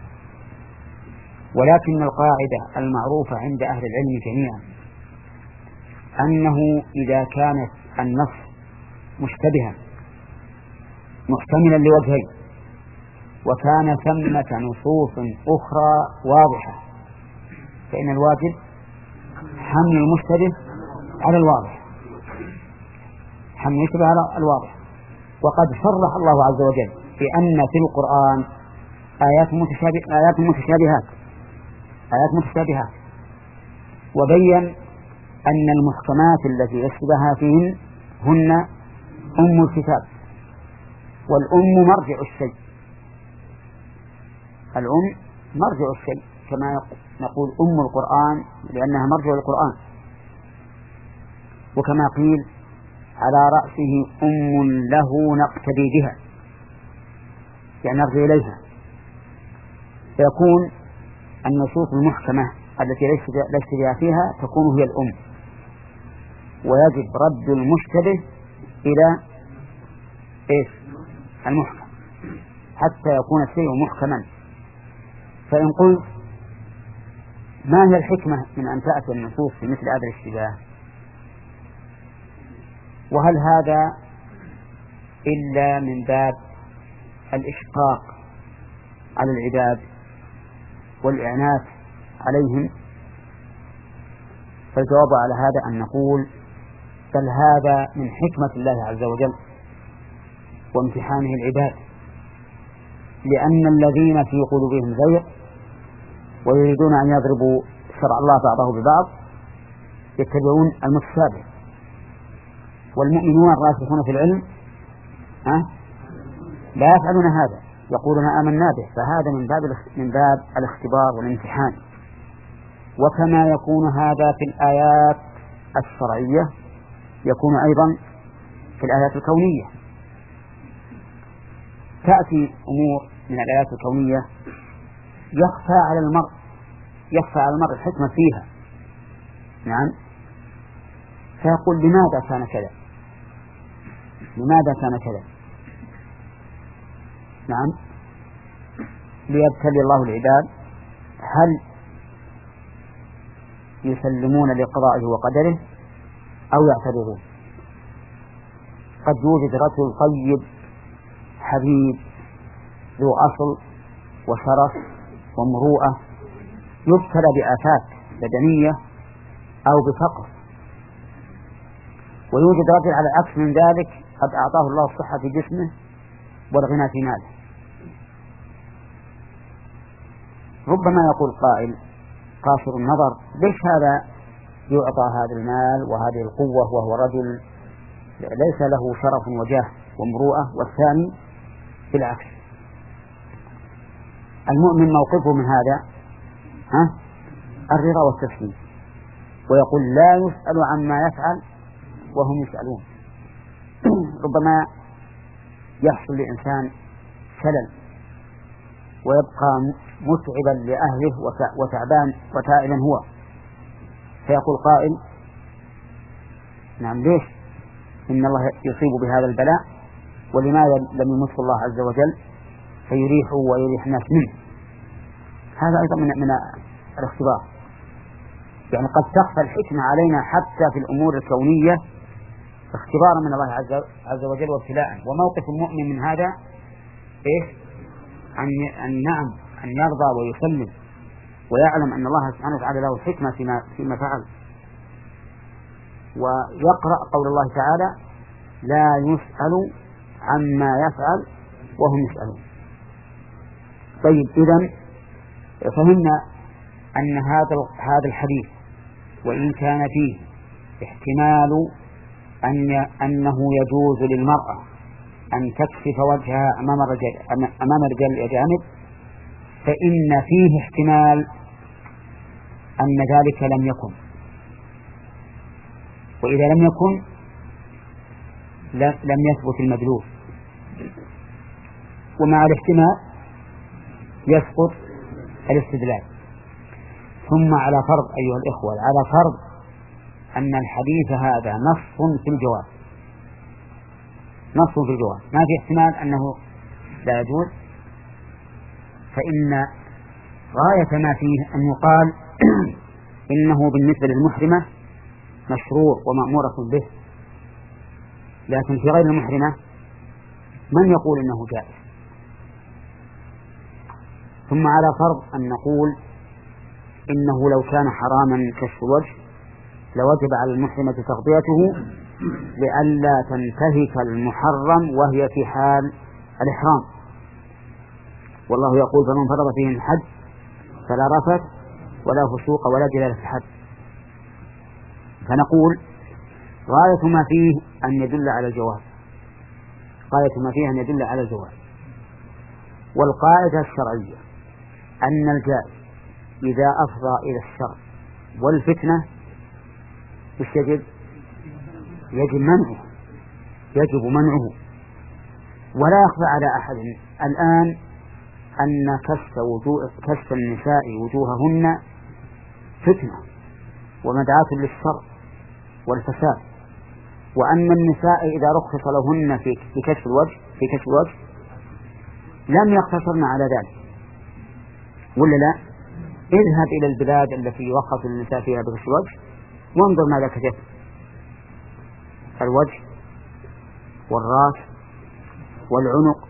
Speaker 1: ولكن القاعدة المعروفة عند أهل العلم جميعا أنه إذا كانت النص مشتبها محتملا لوجهين وكان ثمة نصوص أخرى واضحة فإن الواجب حمل المشتبه على الواضح، حمل المشتبه على الواضح. وقد صرح الله عز وجل بأن في القرآن آيات متشابه آيات متشابهات آيات متشابهات وبين أن المحكمات التي يشتبهها فيهن هن أم الكتاب، والأم مرجع الشيء، الأم مرجع الشيء كما نقول أم القرآن لأنها مرجع القرآن، وكما قيل على رأسه أم له نقتدي بها يعني نرجع إليها، فيكون النصوص المحكمة التي لا اشتباه فيها تكون هي الأم، ويجب رد المشتبه إلى إيش؟ المحكم حتى يكون الشيء محكما. فإن قلت ما هي الحكمة من أن تأتي النصوص في مثل هذا الاشتباه؟ وهل هذا إلا من باب الإشقاق على العباد والإعنات عليهم؟ فالجواب على هذا أن نقول بل هذا من حكمة الله عز وجل وامتحانه العباد، لأن الذين في قلوبهم زيغ ويريدون أن يضربوا شرع الله بعضه ببعض يتبعون المتشابه، والمؤمنون الراسخون في العلم أه؟ لا يفعلون هذا، يقولون آمنا به. فهذا من باب من باب الاختبار والامتحان. وكما يكون هذا في الآيات الشرعية يكون أيضا في الآيات الكونية. تأتي أمور من الآيات الكونية يخفى على المرء يخفى على المرء الحكمة فيها، نعم، فيقول لماذا كان كذا، لماذا كان كذا، نعم، ليبتلي الله العباد هل يسلمون لقضائه وقدره أو يعترضون. قد يوجد رجل طيب حبيب ذو أصل وشرف ومروءة يبتلى بآفات بدنية أو بفقر، ويوجد رجل على العكس من ذلك قد أعطاه الله الصحة في جسمه والغنى في ماله. ربما يقول قائل قاصر النظر ليش هذا يعطى هذا المال وهذه القوة وهو رجل ليس له شرف وجاه ومروءة، والثاني بالعكس. المؤمن موقفه من هذا ها الرضا والتسليم، ويقول لا يسأل عما يفعل وهم يسألون. ربما يحصل لإنسان شلل ويبقى متعبا لأهله وتعبان وتائبا هو، فيقول قائل نعم ليش إن الله يصيب بهذا البلاء ولماذا لم يمسه الله عز وجل فيريحه ويريح الناس منه. هذا أيضا من, من الاختبار، يعني قد تخفى الحكمة علينا حتى في الأمور الكونية اختبارا من الله عز وجل وابتلاء. وموقف المؤمن من هذا إيه؟ أن, أن نعم أن يرضى ويسلم ويعلم أن الله سبحانه وتعالى له الحكمة فيما, فيما فعل، ويقرأ قول الله تعالى لا يسأل عما يفعل وهم يسألون. طيب إذن فهمنا أن هذا هذا الحديث وإن كان فيه احتمال أن أنه يجوز للمرأة أن تكشف وجهها أمام الرجال أمام الرجال الأجانب، فإن فيه احتمال أن ذلك لم يكن، وإذا لم يكن لم يثبت المدلول، ومع الاحتمال يسقط الاستدلال. ثم على فرض أيها الإخوة على فرض أن الحديث هذا نص في الجواب، نص في الجواب ما في احتمال أنه لا يجوز، فإن غاية ما فيه أن يقال إنه بالنسبة للمحرمة مشروع ومأمورة به، لكن في غير المحرمة من يقول إنه جائز. ثم على فرض أن نقول إنه لو كان حراما كشف الوجه لوجب على المحرمة تغطيته لئلا تنتهك المحرم وهي في حال الإحرام. والله يقول فمن فرض فيه الحج فلا رفث ولا فسوق ولا جدال في الحج. فنقول غاية ما فيه أن يدل على الجواز، غاية ما فيه أن يدل على الجواز. والقاعدة الشرعية أن الجائز إذا أفضى إلى الشر والفتنة يجب يجب منعه يجب منعه ولا يخفى على أحد الآن أن كشف وجوه كشف النساء وجوههن فتنة ومدعاة للشر والفساد، وأن النساء إذا رخص لهن في كشف الوجه في كشف الوجه لم يقتصرن على ذلك، ولا لا؟ اذهب إلى البلاد التي يرخص النساء فيها بكشف الوجه وانظر ماذا كشف الوجه والراس والعنق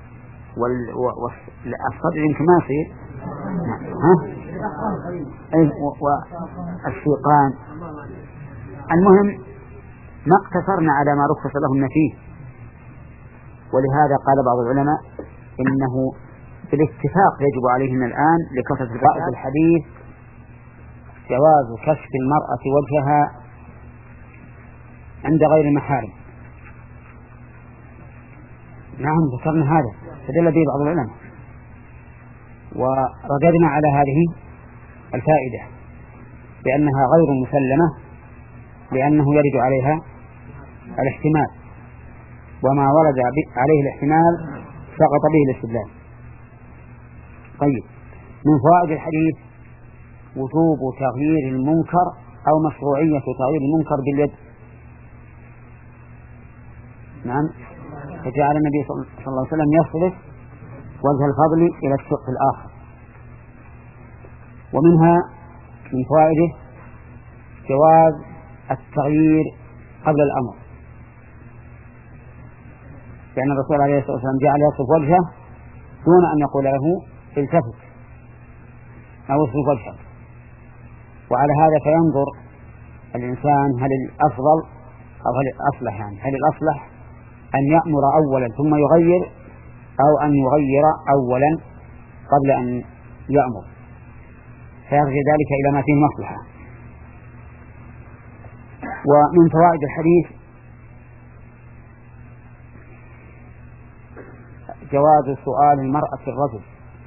Speaker 1: والصدع يمكن ما يصير ها والسيقان. المهم ما اقتصرنا على ما رخص لهن فيه. ولهذا قال بعض العلماء إنه بالاتفاق يجب عليهن الآن لكثرة الرائد الحديث جواز كشف المرأة وجهها عند غير المحارم. نعم ذكرنا هذا فدل به بعض العلماء، ورددنا على هذه الفائدة بأنها غير مسلمة لأنه يرد عليها الاحتمال، وما ورد عليه الاحتمال سقط به الاستدلال. طيب، من فوائد الحديث وجوب تغيير المنكر أو مشروعية تغيير المنكر باليد. نعم، فجعل النبي صلى الله عليه وسلم يصرف وجه الفضل إلى الشق الآخر. ومنها من فوائده جواز التغيير قبل الأمر، لأن الرسول عليه الصلاة والسلام جعل يصرف وجهه دون أن يقول له التفت أو اصرف وجهك. وعلى هذا فينظر الإنسان هل الأفضل أو هل الأصلح، يعني هل الأصلح أن يأمر أولا ثم يغير، أو أن يغير أولا قبل أن يأمر، فيرجع ذلك إلى ما فيه مصلحة. ومن فوائد الحديث جواز سؤال المرأة الرجل،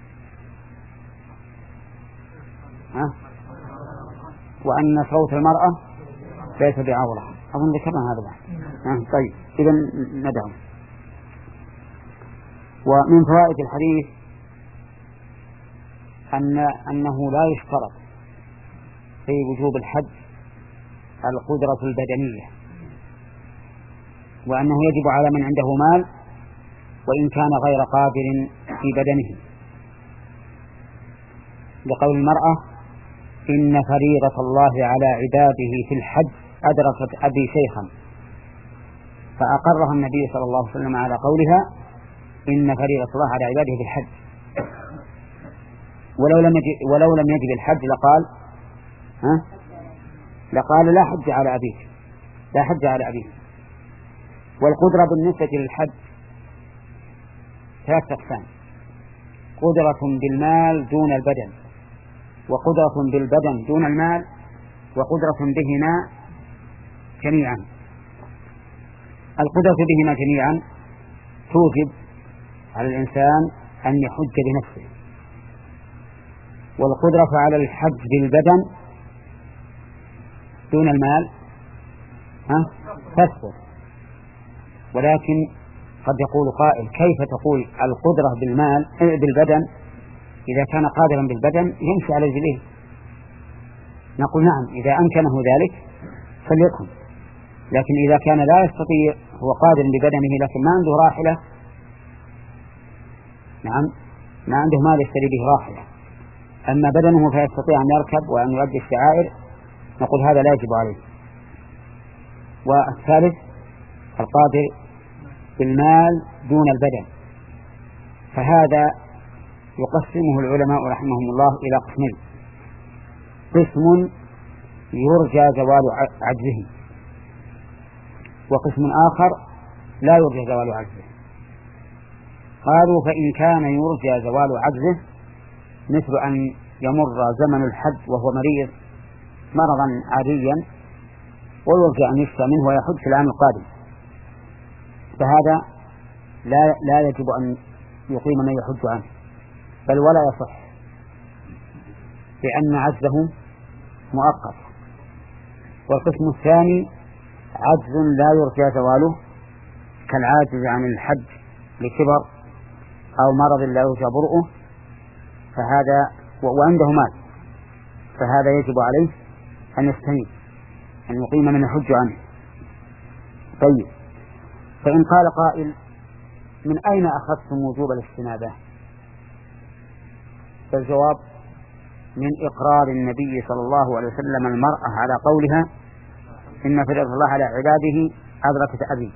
Speaker 1: ها؟ وأن صوت المرأة ليس بعورة. أظن ذكرنا هذا بعد. طيب، إذا ندعو. ومن فوائد الحديث أن أنه لا يشترط في وجوب الحج القدرة البدنية، وأنه يجب على من عنده مال وإن كان غير قادر في بدنه، لقول المرأة إن فريضة الله على عباده في الحج أدركت أبي شيخا، فأقرها النبي صلى الله عليه وسلم على قولها إن فريضة الله على عباده في الحج. ولو لم يجب, ولو لم يجب الحج لقال ها لقال لا حج على أبيك، لا حج على أبيك. والقدرة بالنسبة للحج ثلاث أقسام: قدرة بالمال دون البدن، وقدرة بالبدن دون المال، وقدرة بهما جميعا. القدرة بهما جميعا توجب على الإنسان أن يحج بنفسه، والقدرة على الحج بالبدن دون المال ها تسقط. ولكن قد يقول قائل: كيف تقول القدرة بالمال بالبدن إذا كان قادرا بالبدن يمشي على رجليه؟ نقول نعم، إذا أمكنه ذلك فليكن، لكن إذا كان لا يستطيع، هو قادر ببدنه لكن ما عنده راحلة، نعم ما عنده مال يشتري به راحلة، أما بدنه فيستطيع أن يركب وأن يؤدي الشعائر، نقول هذا لا يجب عليه. والثالث القادر بالمال دون البدن، فهذا يقسمه العلماء رحمهم الله إلى قسمين: قسم يرجى زوال عجزه، وقسم آخر لا يرجى زوال عجزه. قالوا: فإن كان يرجى زوال عجزه مثل أن يمر زمن الحج وهو مريض مرضا عاديا ويرجى أن يشفى منه ويحج في العام القادم، فهذا لا, لا يجب أن يقيم من يحج عنه، بل ولا يصح، لأن عجزه مؤقت. والقسم الثاني عجز لا يرجى زواله، كالعاجز عن الحج لكبر أو مرض لا يرجى برؤه، فهذا وعنده مال، فهذا يجب عليه أن يستنيب أن يقيم من يحج عنه. طيب، فإن قال قائل: من أين أخذتم وجوب الاستنابة؟ فالجواب: من إقرار النبي صلى الله عليه وسلم المرأة على قولها إن فريضة الله على عباده أدركت أبي.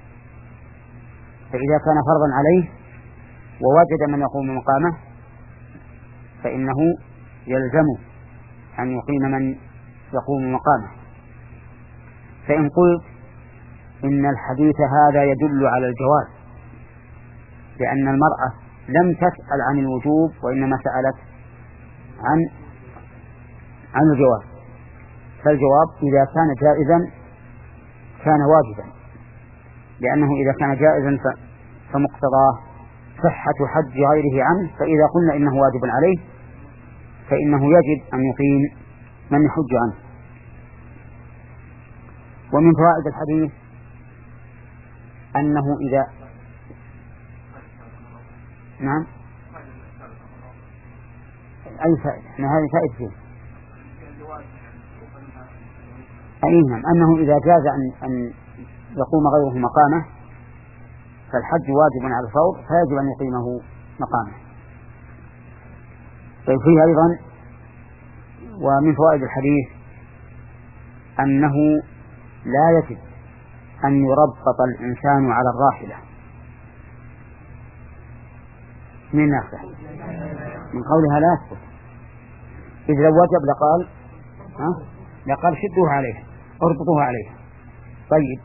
Speaker 1: فإذا كان فرضا عليه ووجد من يقوم مقامه فإنه يلزمه أن يقيم من يقوم مقامه. فإن قلت إن الحديث هذا يدل على الجواز، لأن المرأة لم تسأل عن الوجوب وإنما سألت عن عن الجواز، فالجواب: إذا كان جائزا كان واجبا، لأنه إذا كان جائزا فمقتضاه صحة حج غيره عنه، فإذا قلنا إنه واجب عليه فإنه يجب أن يقيم من يحج عنه. ومن فوائد الحديث أنه إذا نعم أي فائدة؟ هذه فائدة فيه أي نعم، أنه إذا جاز أن, أن يقوم غيره مقامه فالحج واجب على الفور، فيجب أن يقيمه مقامه. طيب فيه أيضا ومن فوائد الحديث أنه لا يجب أن يربط الإنسان على الراحلة من نفسه من قولها لا يثبت، إذ لو وجب لقال ها لقال شدوه عليه اربطوه عليه. طيب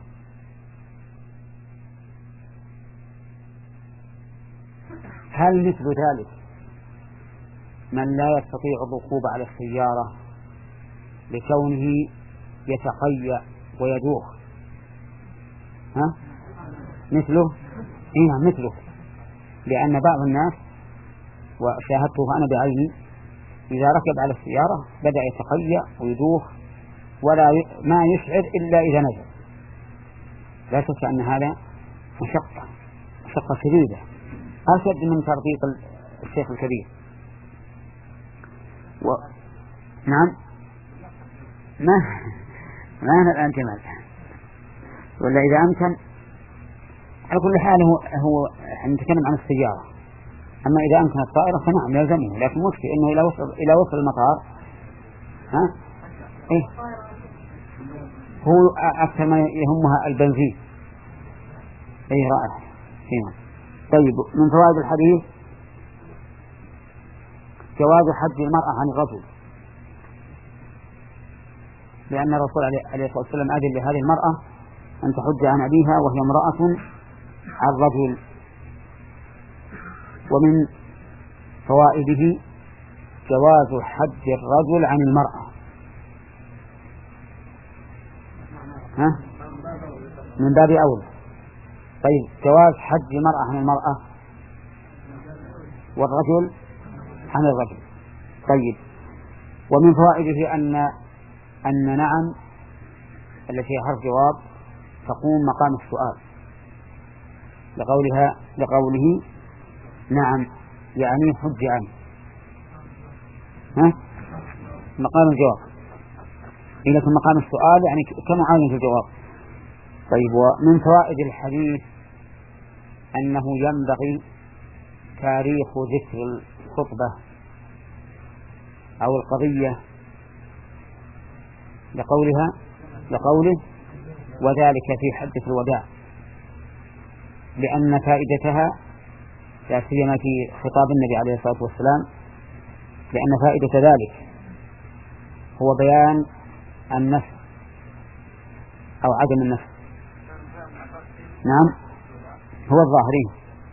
Speaker 1: هل مثل ذلك من لا يستطيع الركوب على السيارة لكونه يتقيأ ويدوخ ها مثله؟ إيه مثله، لأن بعض الناس وشاهدته أنا بعيني إذا ركب على السيارة بدأ يتقيأ ويدوخ ولا ي... ما يشعر إلا إذا نزل. لا شك أن هذا مشقة مشقة شديدة أشد من تربيط الشيخ الكبير. و... نعم ما ما أنا الآن جمال ولا إذا أمكن على كل حال هو هو نتكلم عن السيارة، أما إذا أمكن الطائرة فنعم يلزمه، لكن مشكلة إنه إلى وصل إلى وصل المطار ها إيه هو أكثر ما يهمها البنزين. أي رائع فيما. طيب من فوائد الحديث جواز حج المرأة عن الرجل، لأن الرسول عليه الصلاة والسلام أذن لهذه المرأة أن تحج عن أبيها وهي امرأة عن رجل. ومن فوائده جواز حج الرجل عن المرأة ها من باب أولى. طيب جواز حج المرأة عن المرأة والرجل عن الرجل. طيب ومن فوائده أن أن نعم التي حرف جواب تقوم مقام السؤال لقولها لقوله نعم يعني حج عنه ها مقام الجواب، إذا كان مقام السؤال يعني كمعاين في الجواب. طيب ومن فوائد الحديث أنه ينبغي تاريخ ذكر الخطبة أو القضية لقولها لقوله وذلك في حدث الوداع، لأن فائدتها لا سيما في خطاب النبي عليه الصلاة والسلام، لأن فائدة ذلك هو بيان النفس أو عدم النفس. نعم هو الظاهرين.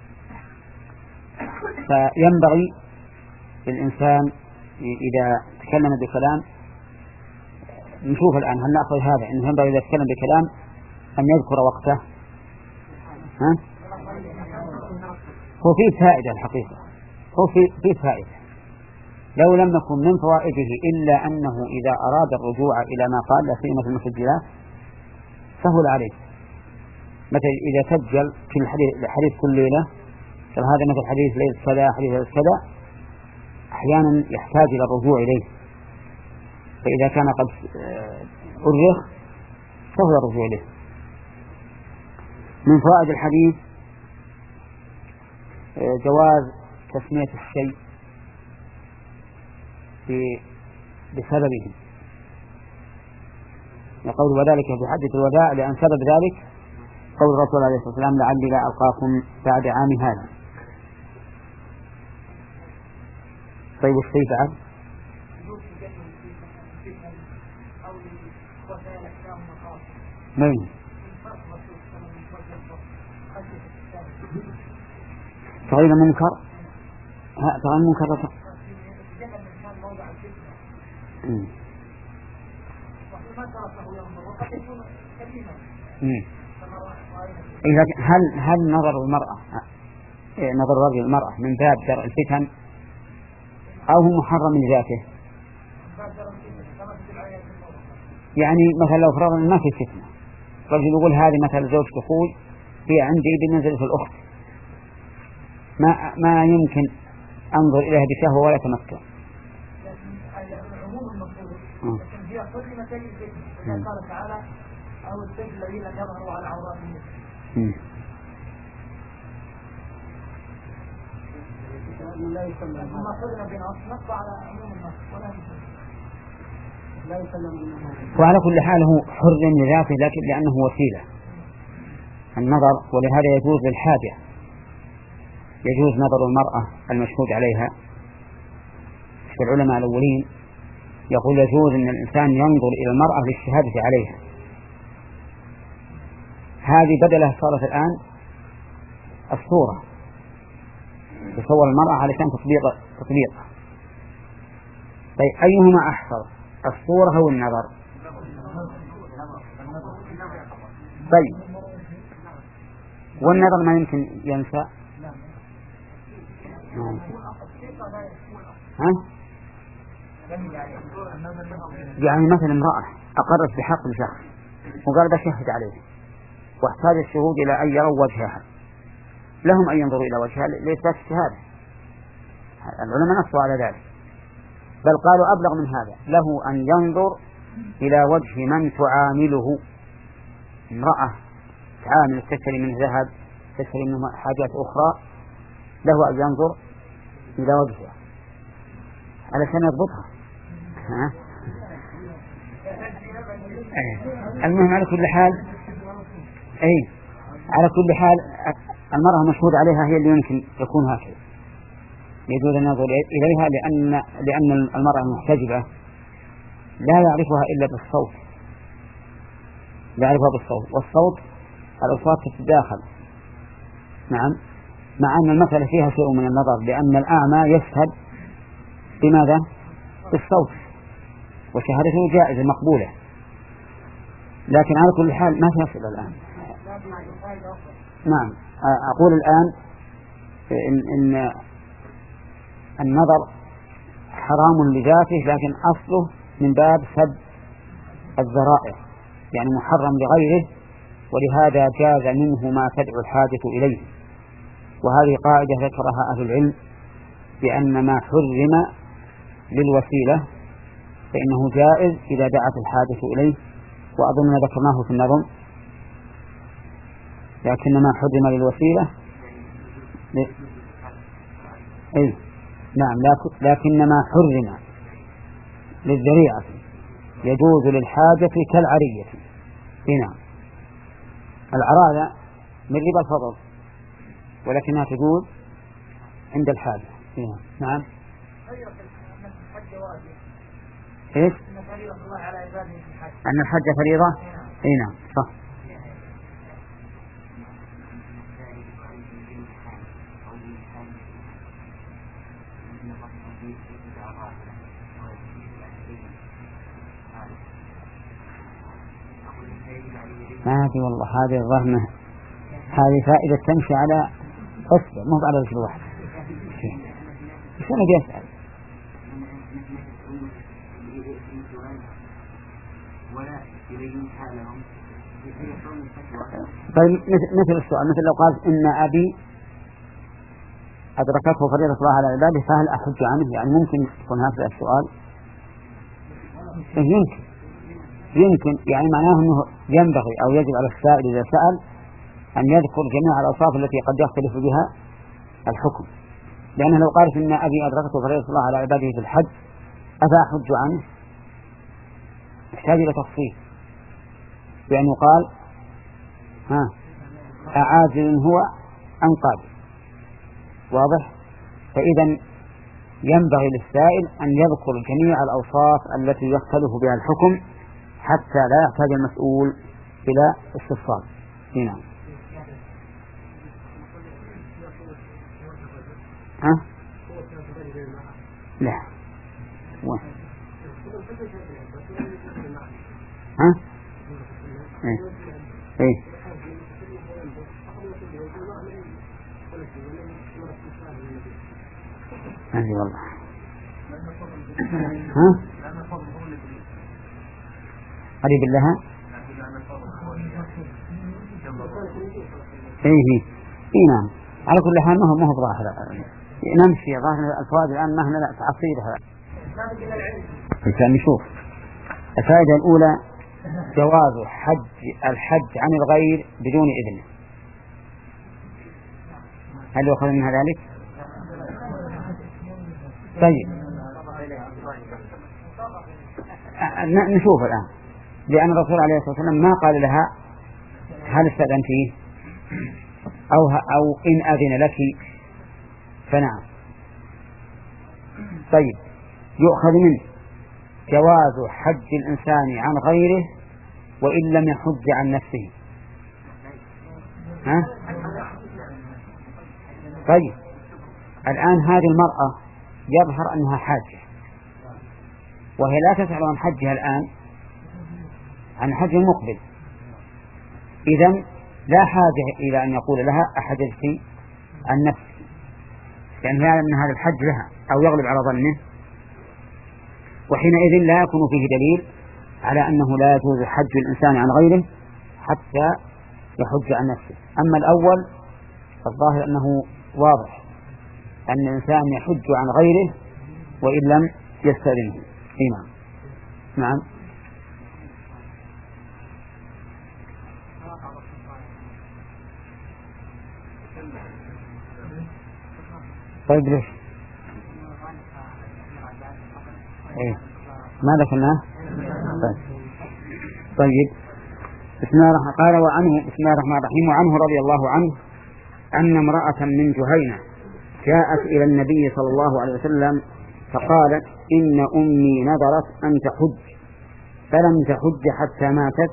Speaker 1: فينبغي للإنسان إذا تكلم بكلام نشوف الآن هل نأخذ هذا إنه ينبغي إذا تكلم بكلام أن يذكر وقته ها هو فيه فائدة الحقيقة هو فيه فائدة لو لم يكن من فوائده إلا أنه إذا أراد الرجوع إلى ما قال لا سيما في المسجلات سهل عليه. مثل إذا سجل في الحديث كل ليلة هذا مثل حديث ليلة كذا حديث ليلة كذا أحيانا يحتاج إلى الرجوع إليه، فإذا كان قد أرخ سهل الرجوع إليه. من فوائد الحديث جواز تسمية الشيء بسببه، يقول وذلك في حدث الوداع لأن سبب ذلك قول الرسول عليه الصلاة والسلام لعلي لا ألقاكم بعد عام هذا. طيب الشيء بعد مين تغير منكر ها تغير منكر إذا هل هل نظر المرأة نظر الرجل المرأة من باب درء الفتن أو هو محرم لذاته؟ يعني مثلا لو فرضنا ما في فتنة، رجل يقول هذه مثلا زوج أخوي هي عندي بمنزلة الأخت، ما ما يمكن أنظر إليها بشهوة ولا تمتع.
Speaker 3: هي حرمت الفتنة قال تعالى أو السجن الذين يظهروا على عوراتهم. لا يسلم ما حرم بنص نص على عموم النص ولا يسلم لا يسلم.
Speaker 1: وعلى كل حال هو حرم لذاته لكن لأنه وسيلة النظر، ولهذا يجوز للحاجة، يجوز نظر المرأة المشهود عليها. العلماء الأولين يقول يجوز أن الإنسان ينظر إلى المرأة للشهادة عليها. هذه بدلة صارت الآن الصورة، تصور المرأة علشان تطبيق تطبيق. طيب أيهما أحفظ، الصورة أو النظر؟ طيب والنظر ما يمكن ينسى. ها؟ يعني مثلا امرأة أقرت بحق لشخص وقال بشهد عليه واحتاج الشهود إلى أن يروا وجهها، لهم أن ينظروا إلى وجهها لإثبات الشهادة. العلماء نصوا على ذلك، بل قالوا أبلغ من هذا، له أن ينظر إلى وجه من تعامله. امرأة تعامل تشتري منه ذهب، تشتري منه حاجات أخرى، له أن ينظر إلى وجهها علشان يضبطها. ها؟ المهم على كل حال أي على كل حال المرأة مشهود عليها هي اللي يمكن يكون هكذا، يجوز النظر إليها لأن لأن المرأة المحتجبة لا يعرفها إلا بالصوت، لا يعرفها بالصوت، والصوت الأصوات تتداخل. نعم، مع أن المسألة فيها شيء من النظر، لأن الأعمى يشهد بماذا؟ بالصوت، وشهادته جائزة مقبولة، لكن على كل حال ما في أسئلة الآن. نعم، أقول الآن إن, إن النظر حرام لذاته، لكن أصله من باب سد الذرائع، يعني محرم لغيره، ولهذا جاز منه ما تدعو الحاجة إليه. وهذه قاعدة ذكرها أهل العلم، بأن ما حرم للوسيلة فإنه جائز إذا دعت الحاجة إليه، وأظن ذكرناه في النظم، لكن ما حرم للوسيلة ل... أي نعم، لكن ما حرم للذريعة يجوز للحاجة كالعرية. نعم، العراية من ربا الفضل، ولكنها تجوز عند الحاجة. نعم. إيش؟ أن الحج فريضة. إيه نعم صح. ما في والله، هذه الظهمة هذه فائدة تمشي على أصبع مو على رجل واحد. إيش أنا بيسأل؟ طيب مثل السؤال، مثل لو قال إن أبي أدركته فريضة الله على عباده فهل أحج عنه؟ يعني ممكن يكون هذا السؤال. يمكن يمكن يعني معناه أنه ينبغي أو يجب على السائل إذا سأل أن يذكر جميع الأوصاف التي قد يختلف بها الحكم، لأنه لو قال إن أبي أدركته فريضة الله على عباده في الحج أفأحج عنه؟ يحتاج إلى تفصيل، بأنه قال ها أعاجل هو أم قادر، واضح؟ فإذا ينبغي للسائل أن يذكر جميع الأوصاف التي يختلف بها الحكم حتى لا يحتاج المسؤول إلى استفصال. نعم. ها؟ لا. ها؟ إيه إيه هذه والله ها قريب لها إيه إيه إيه نعم. على كل حال ما هو ما هو ظاهر نمشي ظاهر الفوائد الآن ما هنا لا تعصيرها عشان نشوف. الفائدة الأولى جواز حج الحج عن الغير بدون إذن. هل يؤخذ منها ذلك؟ طيب نشوف الآن، لأن الرسول عليه الصلاة والسلام ما قال لها هل استأذنتيه أو أو إن أذن لك فنعم. طيب يؤخذ منه جواز حج الإنسان عن غيره وإن لم يحج عن نفسه. ها؟ طيب الآن هذه المرأة يظهر أنها حاجة وهي لا تسأل عن حجها الآن، عن حج المقبل، إذن لا حاجة إلى أن يقول لها أحججت عن نفسي، لأن يعلم أن هذا الحج لها أو يغلب على ظنه، وحينئذ لا يكون فيه دليل على أنه لا يجوز حج الإنسان عن غيره حتى يحج عن نفسه. أما الأول فالظاهر أنه واضح أن الإنسان يحج عن غيره وإن لم يستأذنه. نعم نعم. طيب ليش؟ إيه ما ذكرناه؟ طيب. طيب بسم الله الرحمن قال وعنه بسم الله الرحمن الرحيم وعنه رضي الله عنه أن امرأة من جهينة جاءت إلى النبي صلى الله عليه وسلم فقالت إن أمي نذرت أن تحج فلم تحج حتى ماتت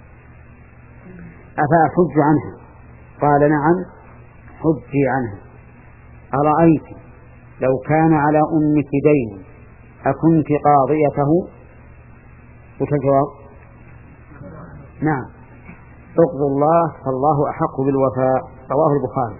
Speaker 1: أفأحج عنها؟ قال نعم حجي عنها. أرأيت لو كان على أمك دين أكنت قاضيته؟ وتجواب نعم اقضوا الله فالله أحق بالوفاء. رواه البخاري.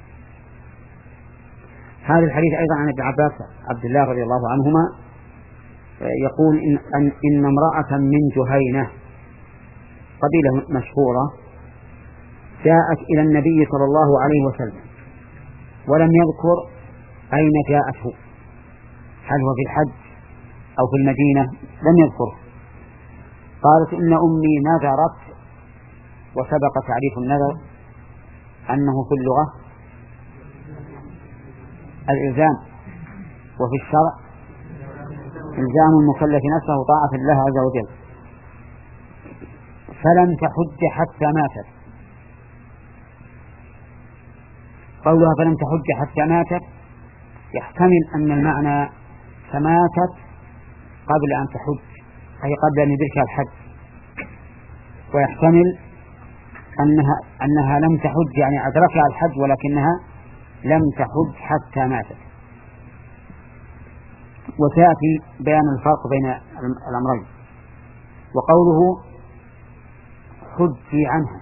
Speaker 1: هذا الحديث أيضا عن ابن عباس عبد الله رضي الله عنهما يقول إن, أن, إن امرأة من جهينة قبيلة مشهورة جاءت إلى النبي صلى الله عليه وسلم ولم يذكر أين جاءته، هل هو في الحج أو في المدينة، لم يذكر. قالت إن أمي نذرت، وسبق تعريف النذر أنه في اللغة الإلزام، وفي الشرع إلزام المكلف نفسه طاعة الله عز وجل. فلم تحج حتى ماتت. قولها فلم تحج حتى ماتت يحتمل أن المعنى فماتت قبل أن تحج، أي قبل أن يدركها الحج، ويحتمل أنها, أنها لم تحج يعني أدركها الحج ولكنها لم تحج حتى ماتت. وسيأتي بيان الفرق بين الأمرين. وقوله حجي عنها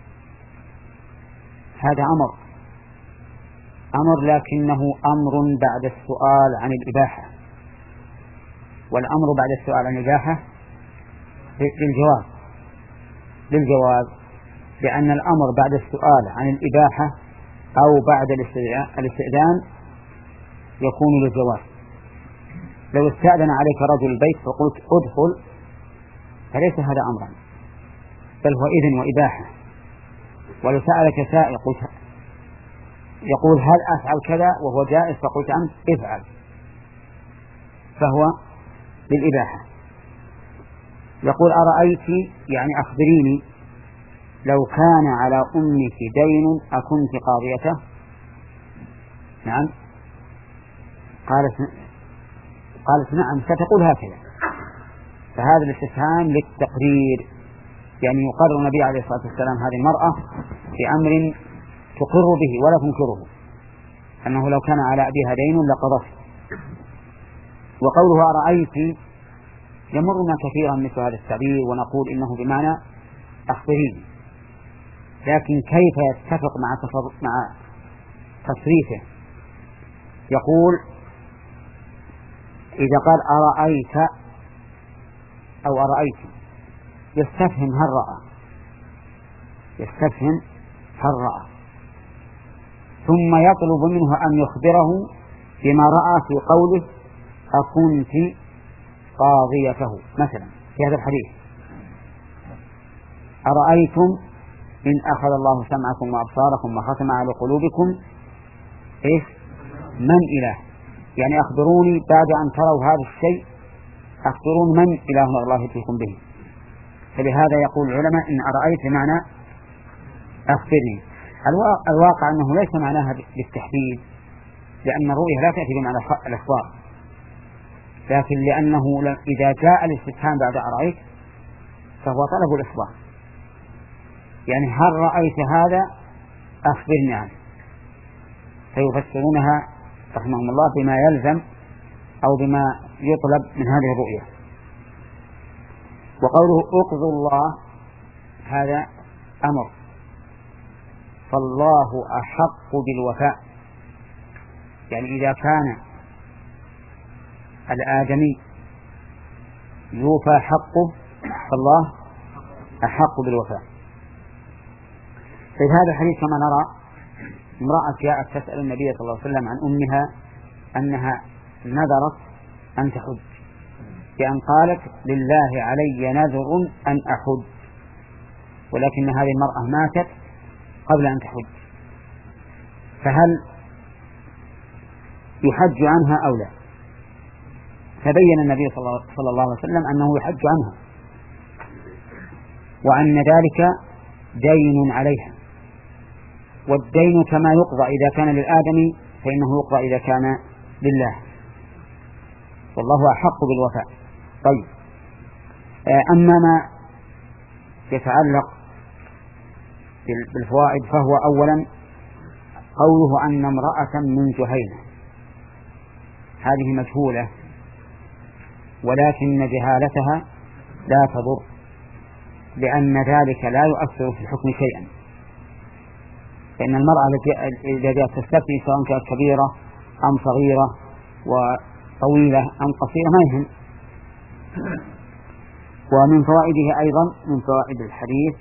Speaker 1: هذا أمر أمر لكنه أمر بعد السؤال عن الإباحة، والأمر بعد السؤال عن الإباحة للجواز للجواز لأن الأمر بعد السؤال عن الإباحة أو بعد الاستئذان يكون للجواز. لو استأذن عليك رجل البيت فقلت ادخل فليس هذا أمرا، بل هو إذن وإباحة. ولو سألك سائل قلت يقول هل أفعل كذا وهو جائز فقلت أنت افعل، فهو للإباحة. يقول أرأيت يعني أخبريني لو كان على أمك دين أكنت قاضيته؟ نعم. قالت قالت نعم ستقول هكذا. فهذا الاستفهام للتقرير، يعني يقرر النبي عليه الصلاة والسلام هذه المرأة بأمر تقر به ولا تنكره، أنه لو كان على أبيها دين لقضته. وقوله أرأيت يمرنا كثيرا مثل هذا التعبير ونقول إنه بمعنى أخبريني، لكن كيف يتفق مع مع تصريفه؟ يقول إذا قال أرأيت أو أرأيت يستفهم هل رأى، يستفهم هل رأى، ثم يطلب منه أن يخبره بما رأى في قوله أكنت قاضيته مثلا في هذا الحديث: أرأيتم إن أخذ الله سمعكم وأبصاركم وختم على قلوبكم إيش من إله، يعني أخبروني بعد أن تروا هذا الشيء، أخبرون من إله الله يأتيكم به. فلهذا يقول العلماء إن أرأيت بمعنى أخبرني. الواقع أنه ليس معناها بالتحديد، لأن الرؤية لا تأتي بمعنى الإخبار، لكن لأنه إذا جاء الاستفهام بعد أرأيت فهو طلب الإخبار، يعني هل رأيت هذا أخبرني عنه، فيفسرونها رحمهم الله بما يلزم أو بما يطلب من هذه الرؤية. وقوله أقضوا الله هذا أمر، فالله أحق بالوفاء، يعني إذا كان الآدمي يوفى حقه فالله أحق بالوفاء. في هذا الحديث كما نرى امرأة جاءت تسأل النبي صلى الله عليه وسلم عن أمها أنها نذرت أن تحج، بأن قالت لله علي نذر أن أحج، ولكن هذه المرأة ماتت قبل أن تحج، فهل يحج عنها أو لا؟ فبين النبي صلى الله عليه وسلم أنه يحج عنها، وأن ذلك دين عليها، والدين كما يقضى إذا كان للآدم فإنه يقضى إذا كان لله، والله أحق بالوفاء. طيب، أما ما يتعلق بالفوائد فهو أولا قوله أن امرأة من جهينة، هذه مجهولة، ولكن جهالتها لا تضر، لأن ذلك لا يؤثر في الحكم شيئا، فإن المرأة التي إذا جاءت تستفتي سواء كانت كبيرة أم صغيرة وطويلة أم قصيرة ما يهم. ومن فوائده أيضا من فوائد الحديث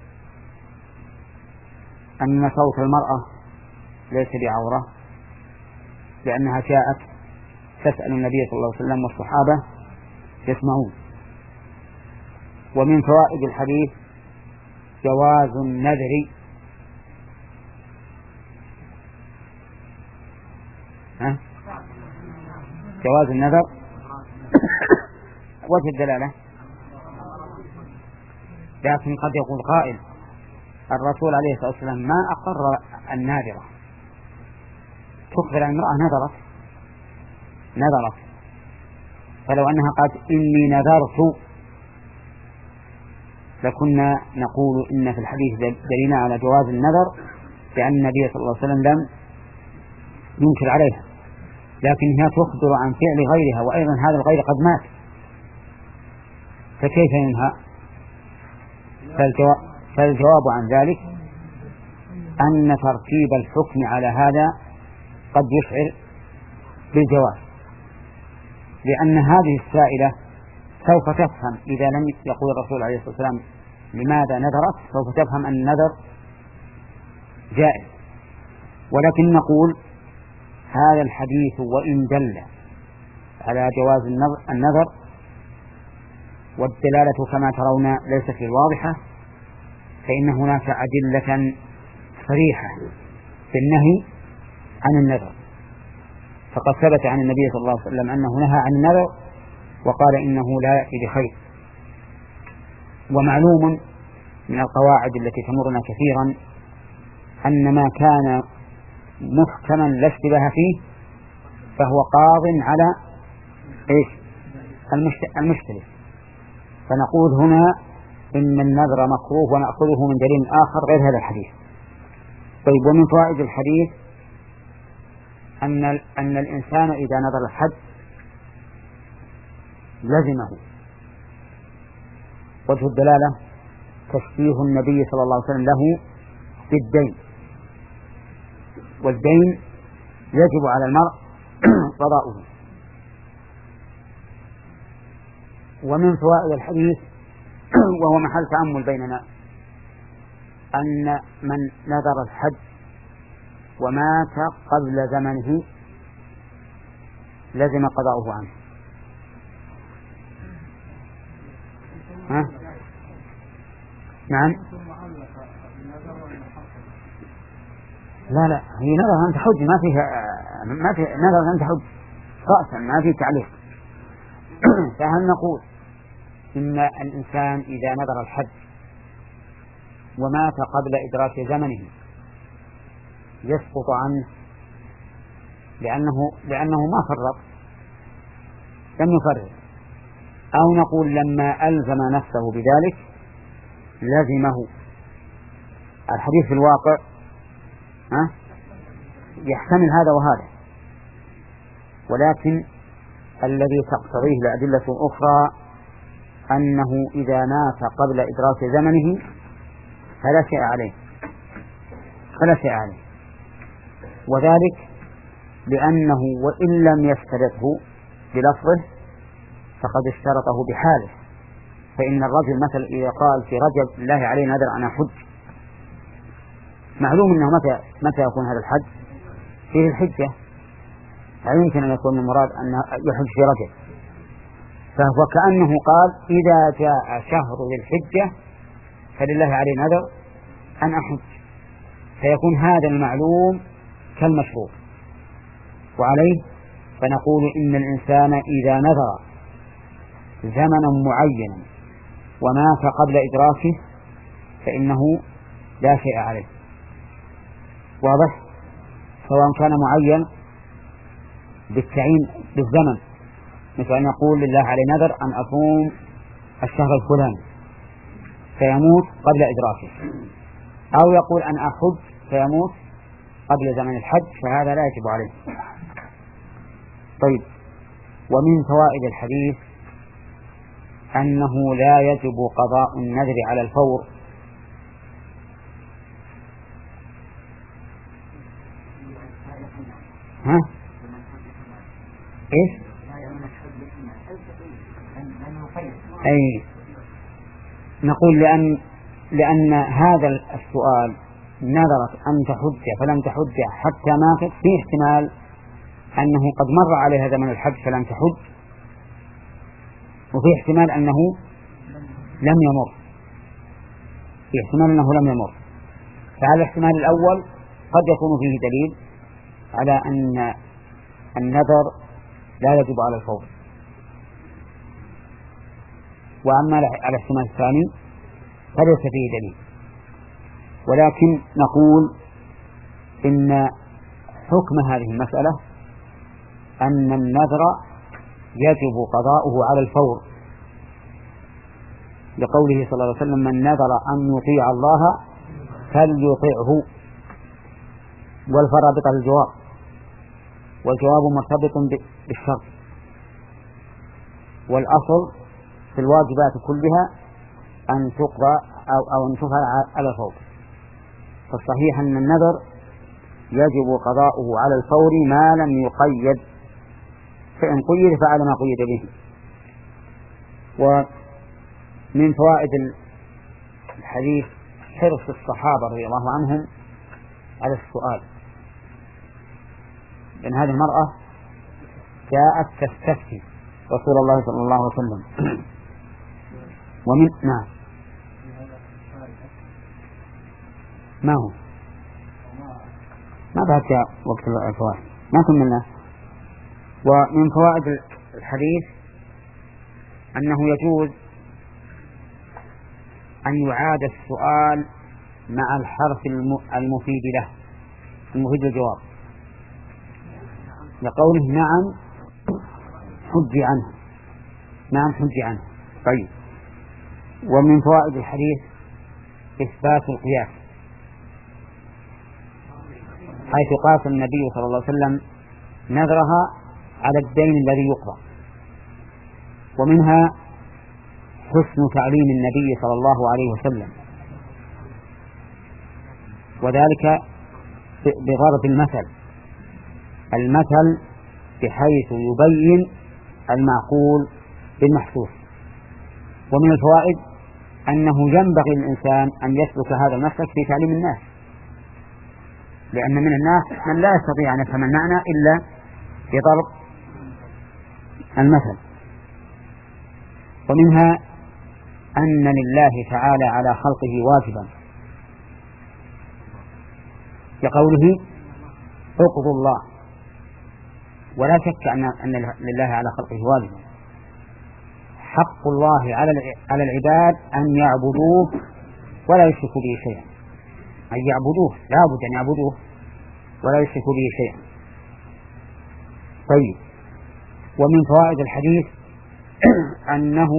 Speaker 1: أن صوت المرأة ليس بعورة، لأنها جاءت تسأل النبي صلى الله عليه وسلم والصحابة يسمعون. ومن فوائد الحديث جواز النذر ها؟ جواز النذر وجه الدلالة، لكن قد يقول قائل الرسول عليه الصلاة والسلام ما أقر الناذرة، تخبر عن امرأة نذرت نذرت فلو أنها قالت إني نذرت لكنا نقول إن في الحديث دليل على جواز النذر، لأن النبي صلى الله عليه وسلم لم ينكر عليها، لكنها تخبر عن فعل غيرها، وأيضا هذا الغير قد مات، فكيف ينهى؟ فالجواب, فالجواب عن ذلك أن ترتيب الحكم على هذا قد يشعر بالجواز، لأن هذه السائلة سوف تفهم إذا لم يقول الرسول عليه الصلاة والسلام لماذا نذرت، سوف تفهم أن النذر جائز. ولكن نقول هذا الحديث وإن دل على جواز النذر والدلالة كما ترون ليست واضحة، فإن هناك أدلة صريحة في النهي عن النذر، فقد ثبت عن النبي صلى الله عليه وسلم أنه نهى عن النذر وقال إنه لا يأتي بخير. ومعلوم من القواعد التي تمرنا كثيرا أن ما كان محكما لا اشتباه فيه فهو قاض على إيش؟ المشتبه، فنقول هنا إن النذر مكروه ونأخذه من دليل آخر غير هذا الحديث. طيب، ومن فوائد الحديث أن أن الإنسان إذا نذر الحج لزمه. وجه الدلالة تشبيه النبي صلى الله عليه وسلم له بالدين، والدين يجب على المرء قضاؤه. ومن فوائد الحديث وهو محل تأمل بيننا أن من نذر الحج ومات قبل زمنه لزم قضاؤه عنه. ها؟ نعم. لا لا هي نذر أن تحج، ما فيها ما في نذر أن تحج رأسا، ما في تعليق. فهل نقول إن الإنسان إذا نذر الحج ومات قبل إدراك زمنه يسقط عنه لأنه لأنه ما فرط، لم يفرط، أو نقول لما ألزم نفسه بذلك لزمه؟ الحديث في الواقع ها يحتمل هذا وهذا، ولكن الذي تقتضيه الأدلة الأخرى أنه إذا مات قبل إدراك زمنه فلا شيء عليه فلا شيء عليه وذلك لأنه وإن لم يشترطه بلفظه فقد اشترطه بحاله. فإن الرجل مثل إذا قال في رجب الله عليه نذر أن أحج، معلوم أنه متى متى يكون هذا الحج؟ في الحجة، لا يمكن أن يكون المراد أن يحج في رجب، فهو كأنه قال إذا جاء شهر ذي الحجة فلله عليه نذر أن أحج، فيكون هذا المعلوم كالمشروط. وعليه فنقول إن الإنسان إذا نذر زمنا معينا ومات قبل إدراكه فإنه لا شيء عليه. واضح؟ سواء كان معين بالتعيين بالزمن، مثل أن يقول لله عليه نذر أن أصوم الشهر الفلاني فيموت قبل إدراكه، أو يقول أن أحج فيموت قبل زمن الحج، فهذا لا يجب عليه. طيب، ومن فوائد الحديث أنه لا يجب قضاء النذر على الفور، ها؟ إيش؟ أي نقول لأن لأن هذا السؤال نذرت أن تحج فلم تحج حتى ماتت، في احتمال أنه قد مر عليها زمن الحج فلم تحج، وفي احتمال أنه لم يمر في احتمال أنه لم يمر فهذا الاحتمال الأول قد يكون فيه دليل على أن النذر لا يجب على الفور. وأما على الاحتمال الثاني فليس فيه دليل، ولكن نقول إن حكم هذه المسألة أن النذر يجب قضاؤه على الفور، لقوله صلى الله عليه وسلم من نذر أن يطيع الله فليطيعه، والفرابطة الجواب، والجواب مرتبط بالشرط، والأصل في الواجبات كلها أن تقضى أو, أو أن تفعل على الفور. فالصحيح أن النذر يجب قضاؤه على الفور ما لم يقيد، فإن قيد فعل ما قيد به. ومن فوائد الحديث حرص الصحابة رضي الله عنهم على السؤال، لأن هذه المرأة جاءت تستفتي رسول الله صلى الله عليه وسلم. ومن نعم ما هو ما بعد جاء وقت الفوائد ما كملنا. ومن فوائد الحديث أنه يجوز أن يعاد السؤال مع الحرف المفيد له، المفيد الجواب، لقوله نعم حج عنه، نعم حج عنه. طيب، ومن فوائد الحديث إثبات القياس، حيث قاس النبي صلى الله عليه وسلم نذرها على الدين الذي يقضى. ومنها حسن تعليم النبي صلى الله عليه وسلم، وذلك بضرب المثل المثل بحيث يبين المعقول بالمحسوس. ومن الفوائد أنه ينبغي للإنسان أن يسلك هذا المسلك في تعليم الناس، لأن من الناس من لا يستطيع أن يفهم المعنى إلا بضرب المثل. ومنها أن لله تعالى على خلقه واجبا لقوله اقضوا الله، ولا شك أن لله على خلقه واجبا. حق الله على العباد أن يعبدوه ولا يشركوا به شيئا، أن يعبدوه لا بد أن يعبدوه ولا يشركوا به شيئا. طيب، ومن فوائد الحديث أنه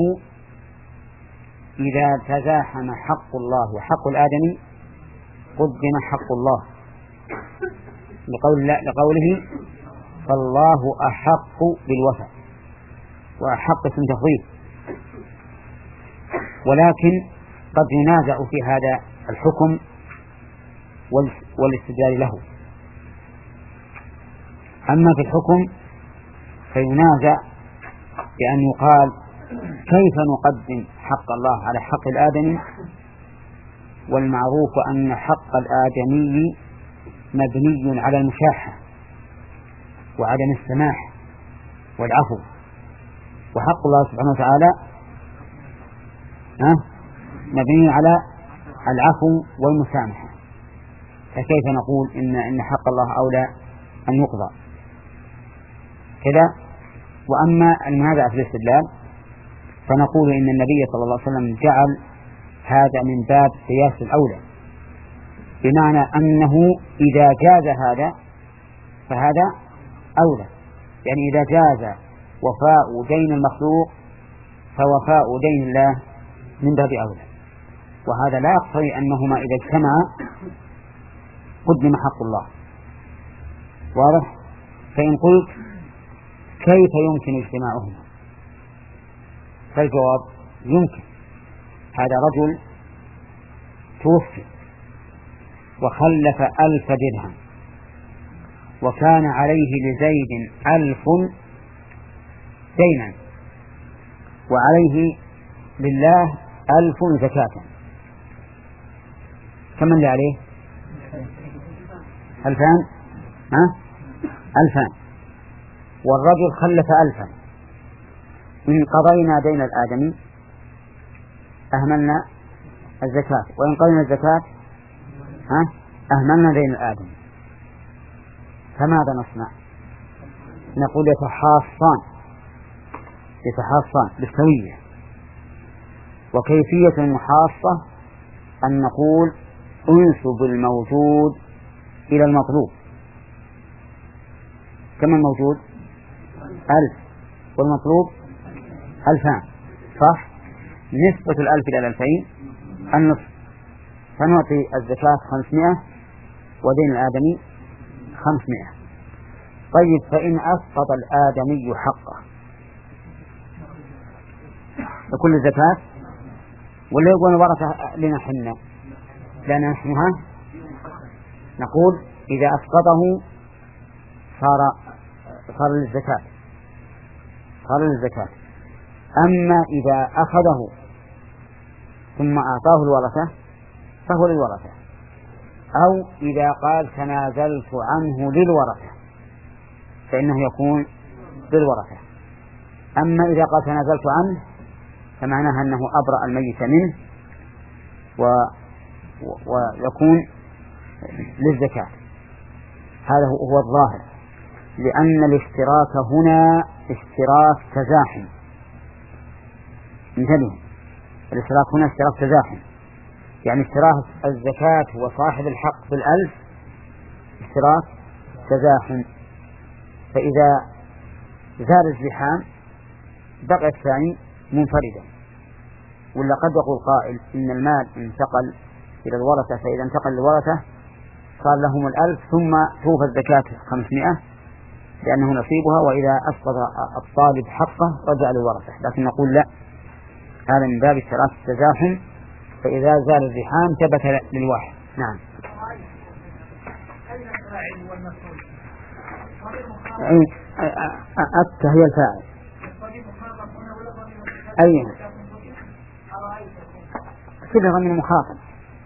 Speaker 1: إذا تزاحم حق الله وحق الآدمي قدم حق الله لقول لقوله فالله أحق بالوفاء، وأحق اسم تفضيل. ولكن قد ينازع في هذا الحكم والاستدلال له. أما في الحكم فينازع بأن يقال كيف نقدم حق الله على حق الآدمي، والمعروف أن حق الآدمي مبني على المشاحة وعدم السماح والعفو، وحق الله سبحانه وتعالى مبني على العفو والمسامحة. فكيف نقول إن إن حق الله أولى أن يقضى كذا؟ وأما المنازع في الاستدلال فنقول إن النبي صلى الله عليه وسلم جعل هذا من باب قياس الأولى، بمعنى أنه إذا جاز هذا فهذا أولى، يعني إذا جاز وفاء دين المخلوق فوفاء دين الله من باب أولى. وهذا لا يقتضي أنهما إذا اجتمعا قدم حق الله. واضح؟ فإن قلت كيف يمكن اجتماعهما؟ فالجواب يمكن. هذا رجل توفي وخلف ألف درهم، وكان عليه لزيد ألف دينا، وعليه لله ألف زكاة. كم اللي عليه؟ ألفان ها؟ ألفان، والرجل خلف ألفا. إن قضينا دين الآدمي أهملنا الزكاة، وإن قضينا الزكاة ها؟ أهملنا دين الآدمي. فماذا نصنع؟ نقول يتحاصان يتحاصان بالسوية. وكيفية المحاصة أن نقول انسب الموجود إلى المطلوب. كم الموجود؟ ألف، والمطلوب ألفان، صح؟ نسبة الألف إلى الألفين النصف، فنعطي الزكاة خمسمائة ودين الآدمي خمسمائة. طيب، فإن أسقط الآدمي حقه فكل الزكاة ولا يقول ورثة لنا حنا لنا نحنها؟ نقول إذا أسقطه صار صار للزكاة صار للزكاة. أما إذا أخذه ثم أعطاه الورثة فهو للورثة، أو إذا قال تنازلت عنه للورثة فإنه يكون للورثة. أما إذا قال تنازلت عنه فمعناها أنه أبرأ الميت منه و... ويكون للزكاة. هذا هو الظاهر، لأن الاشتراك هنا اشتراك تزاحم. انتبهوا، الاشتراك هنا اشتراك تزاحم، يعني اشتراك الزكاة وصاحب الحق بالألف اشتراك تزاحم. فإذا زاد الزحام بقى الثاني منفردا. ولا قد يقول قائل إن المال انتقل إلى الورثة، فإذا انتقل للورثة صار لهم الألف ثم توفى الزكاة خمسمائة لأنه نصيبها، وإذا أسقط الطالب حقه رجع للورثة. لكن نقول لا، هذا من باب اشتراط التزاحم، فإذا زال الزحام ثبت للواحد. نعم. أت هي الفاعل. أي صيغة من المخاطب.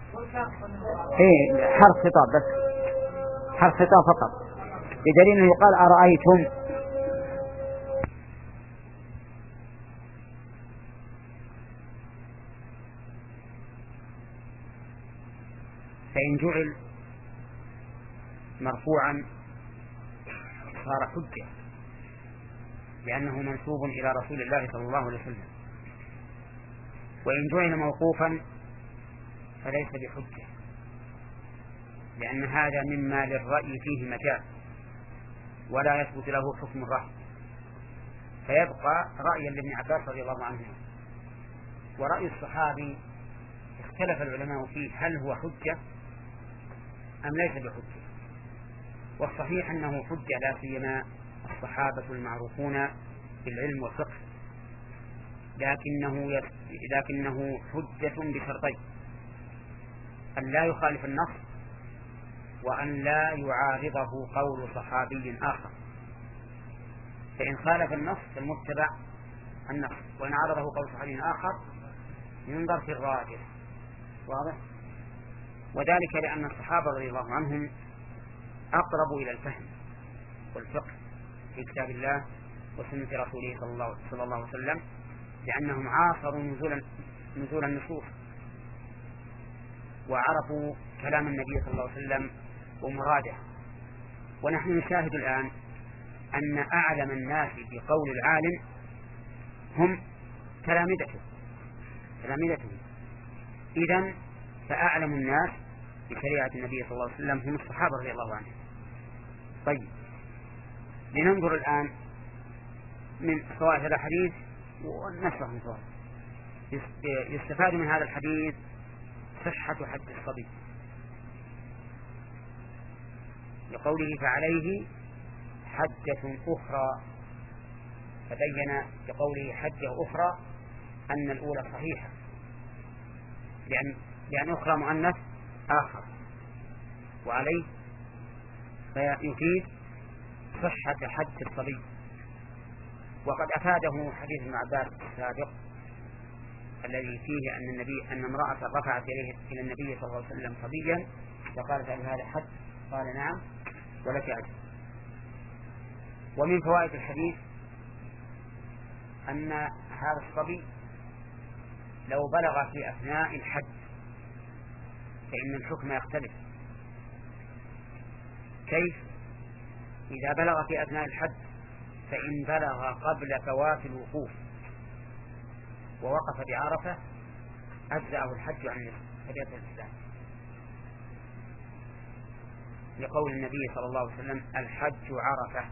Speaker 1: إيه حرف خطاب بس، حرف خطاب فقط، بدليل أنه يقال أرأيتم. فإن جعل مرفوعا صار حجة لأنه منسوب إلى رسول الله صلى الله عليه وسلم، وإن جعل موقوفا فليس بحجة لأن هذا مما للرأي فيه مجال ولا يثبت له حكم الرأي، فيبقى رأيا لابن عباس رضي الله عنه. ورأي الصحابي اختلف العلماء فيه هل هو حجة أم ليس بحجة، والصحيح أنه حجة لا سيما الصحابة المعروفون بالعلم والفقه، لكنه لكنه حجة بشرطين: أن لا يخالف النص، وأن لا يعارضه قول صحابي آخر. فإن خالف النص فالمتبع النص، وإن عارضه قول صحابي آخر ينظر في الراجح. واضح؟ وذلك لأن الصحابة رضي الله عنهم أقرب إلى الفهم والفقه في كتاب الله وسنة رسوله صلى الله عليه وسلم، لأنهم عاصروا نزول نزول النصوص وعرفوا كلام النبي صلى الله عليه وسلم ومراده. ونحن نشاهد الآن أن أعلم الناس بقول العالم هم تلامذته تلامذته إذن فأعلم الناس بشريعة النبي صلى الله عليه وسلم هم الصحابة رضي الله عنهم. طيب، لننظر الآن من فوائد هذا الحديث ونشرح من فوائد. يستفاد من هذا الحديث صحة حد الصبي لقوله فعليه حجة أخرى، فبين بقوله حجة أخرى أن الأولى صحيحة لأن, لأن أخرى مؤنث آخر، وعليه فيفيد صحة حج الصبي. وقد أفاده حديث ابن عباس السابق الذي فيه أن النبي أن امرأة رفعت إليه إلى النبي صلى الله عليه وسلم صبيا فقالت هل هذا حج؟ قال نعم ولك أجر. ومن فوائد الحديث أن هذا الصبي لو بلغ في أثناء الحج فإن الحكم يختلف. كيف؟ إذا بلغ في أثناء الحج فإن بلغ قبل فوات الوقوف ووقف بعرفة أجزأه الحج عن شريعة الإسلام، لقول النبي صلى الله عليه وسلم الحج عرفة.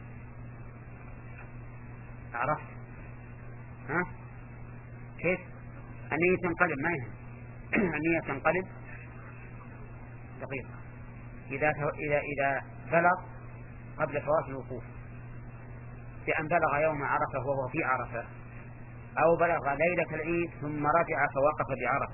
Speaker 1: عرفت؟ ها؟ كيف؟ النية تنقلب، ما يهم النية تنقلب دقيقة إذا إذا إذا بلغ قبل فوات الوقوف، بأن بلغ يوم عرفة وهو في عرفة، أو بلغ ليلة العيد ثم رجع فوقف بعرفة،